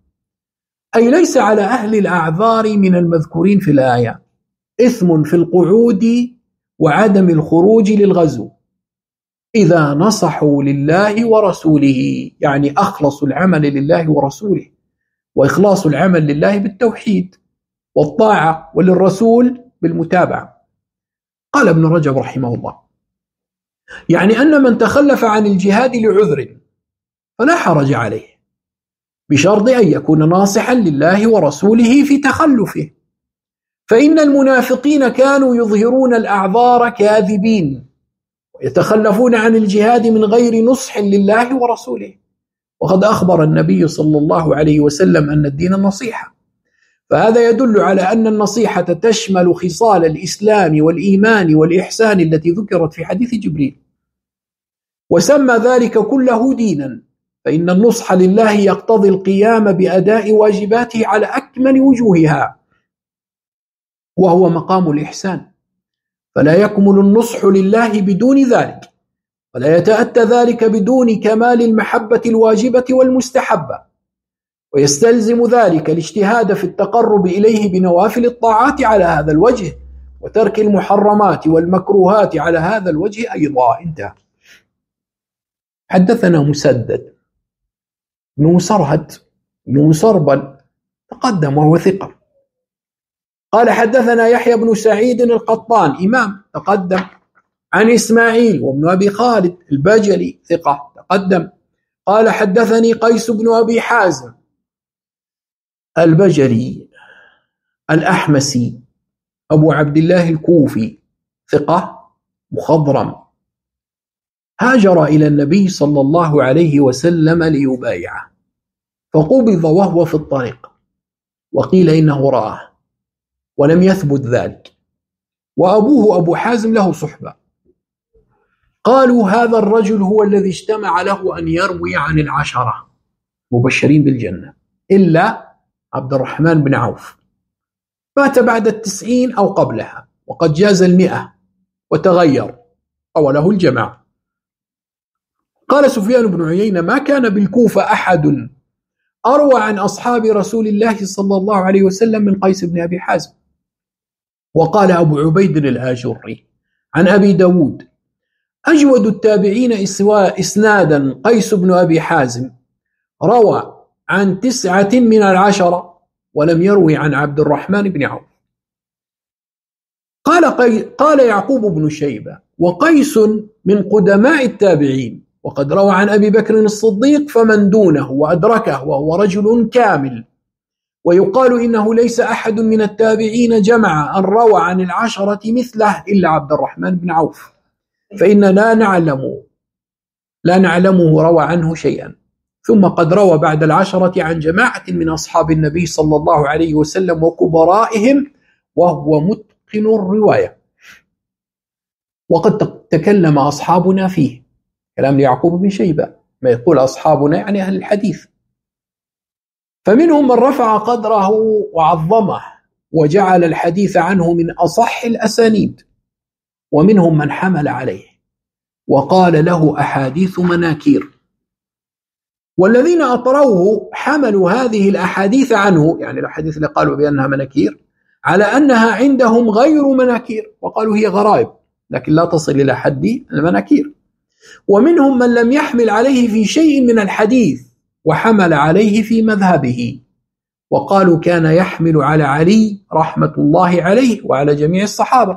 أي ليس على أهل الأعذار من المذكورين في الآية إثم في القعود وعدم الخروج للغزو إذا نصحوا لله ورسوله، يعني أخلصوا العمل لله ورسوله، وإخلاص العمل لله بالتوحيد والطاعة، وللرسول بالمتابعة. قال ابن رجب رحمه الله: يعني أن من تخلف عن الجهاد لعذر فلا حرج عليه، بشرط أن يكون ناصحا لله ورسوله في تخلفه، فإن المنافقين كانوا يظهرون الأعذار كاذبين ويتخلفون عن الجهاد من غير نصح لله ورسوله، وقد أخبر النبي صلى الله عليه وسلم أن الدين النصيحة، فهذا يدل على أن النصيحة تشمل خصال الإسلام والإيمان والإحسان التي ذكرت في حديث جبريل، وسمى ذلك كله دينا، فإن النصح لله يقتضي القيام بأداء واجباته على أكمل وجوهها، وهو مقام الإحسان، فلا يكمل النصح لله بدون ذلك، ولا يتأتى ذلك بدون كمال المحبة الواجبة والمستحبة، ويستلزم ذلك الاجتهاد في التقرب إليه بنوافل الطاعات على هذا الوجه، وترك المحرمات والمكروهات على هذا الوجه أيضا. انتهى. حدثنا مسدد بن مسرهد بن مسربل تقدم وهو ثقة. قال: حدثنا يحيى بن سعيد القطان إمام تقدم، عن إسماعيل وابن أبي خالد البجلي ثقة تقدم. قال: حدثني قيس بن أبي حازم البجلي الأحمسي أبو عبد الله الكوفي ثقة مخضرم، هاجر إلى النبي صلى الله عليه وسلم ليبايعه، فقبض وهو في الطريق، وقيل إنه رآه ولم يثبت ذلك، وأبوه أبو حازم له صحبة. قالوا: هذا الرجل هو الذي اجتمع له أن يروي عن العشرة مبشرين بالجنة إلا عبد الرحمن بن عوف، مات بعد 90 أو قبلها، وقد جاز 100 وتغير أوله الجماعة. قال سفيان بن عيينة: ما كان بالكوفة أحد أروى عن أصحاب رسول الله صلى الله عليه وسلم من قيس بن أبي حازم. وقال أبو عبيد الآجري عن أبي داود: أجود التابعين إسنادا قيس بن أبي حازم، روى عن 9 من العشرة ولم يروي عن عبد الرحمن بن عوف. قال يعقوب بن شيبة: وقيس من قدماء التابعين، وقد روى عن أبي بكر الصديق فمن دونه وأدركه، وهو رجل كامل، ويقال إنه ليس أحد من التابعين جمع أن روى عن العشرة مثله إلا عبد الرحمن بن عوف، فإن لا نعلمه روى عنه شيئا. ثم قد روى بعد العشرة عن جماعة من أصحاب النبي صلى الله عليه وسلم وكبرائهم، وهو متقن الرواية، وقد تكلم أصحابنا فيه، كلام ليعقوب بن شيبة، ما يقول أصحابنا يعني أهل الحديث، فمنهم من رفع قدره وعظمه وجعل الحديث عنه من أصح الأسانيد، ومنهم من حمل عليه وقال له أحاديث مناكير، والذين أطروه حملوا هذه الأحاديث عنه، يعني الأحاديث اللي قالوا بأنها مناكير، على أنها عندهم غير مناكير، وقالوا هي غرائب لكن لا تصل إلى حد المناكير. ومنهم من لم يحمل عليه في شيء من الحديث وحمل عليه في مذهبه، وقالوا كان يحمل على علي رحمة الله عليه وعلى جميع الصحابة.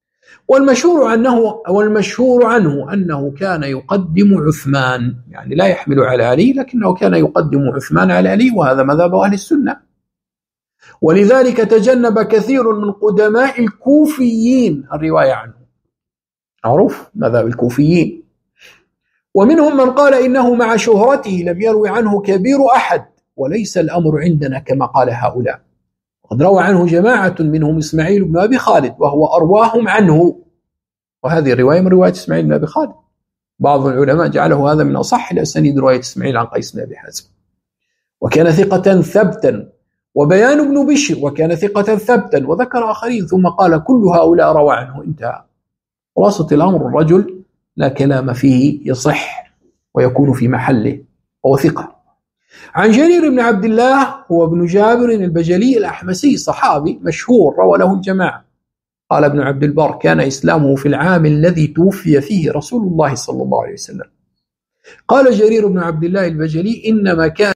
والمشهور عنه أنه كان يقدم عثمان، يعني لا يحمل على علي لكنه كان يقدم عثمان على علي، وهذا مذهب أهل السنة. ولذلك تجنب كثير من قدماء الكوفيين الرواية عنه، معروف مذهب الكوفيين. ومنهم من قال إنه مع شهرته لم يروي عنه كبير أحد، وليس الأمر عندنا كما قال هؤلاء. قد روى عنه جماعة منهم إسماعيل بن أبي خالد وهو أرواهم عنه، وهذه الرواية من رواية إسماعيل بن أبي خالد. بعض العلماء جعله هذا من أصح الأسانيد رواية إسماعيل عن قيس بن أبي حازم، وكان ثقة ثبتا. وبيان بن بشر وكان ثقة ثبتا، وذكر آخرين ثم قال كل هؤلاء روى عنه، انتهى. خلاصة الأمر الرجل لا كلام فيه، يصح ويكون في محله وهو ثقة. عن جرير بن عبد الله هو ابن جابر البجلي الأحمسي، صحابي مشهور روى له الجماعة. قال ابن عبد البر كان إسلامه في العام الذي توفي فيه رسول الله صلى الله عليه وسلم. قال جرير بن عبد الله البجلي إنما كان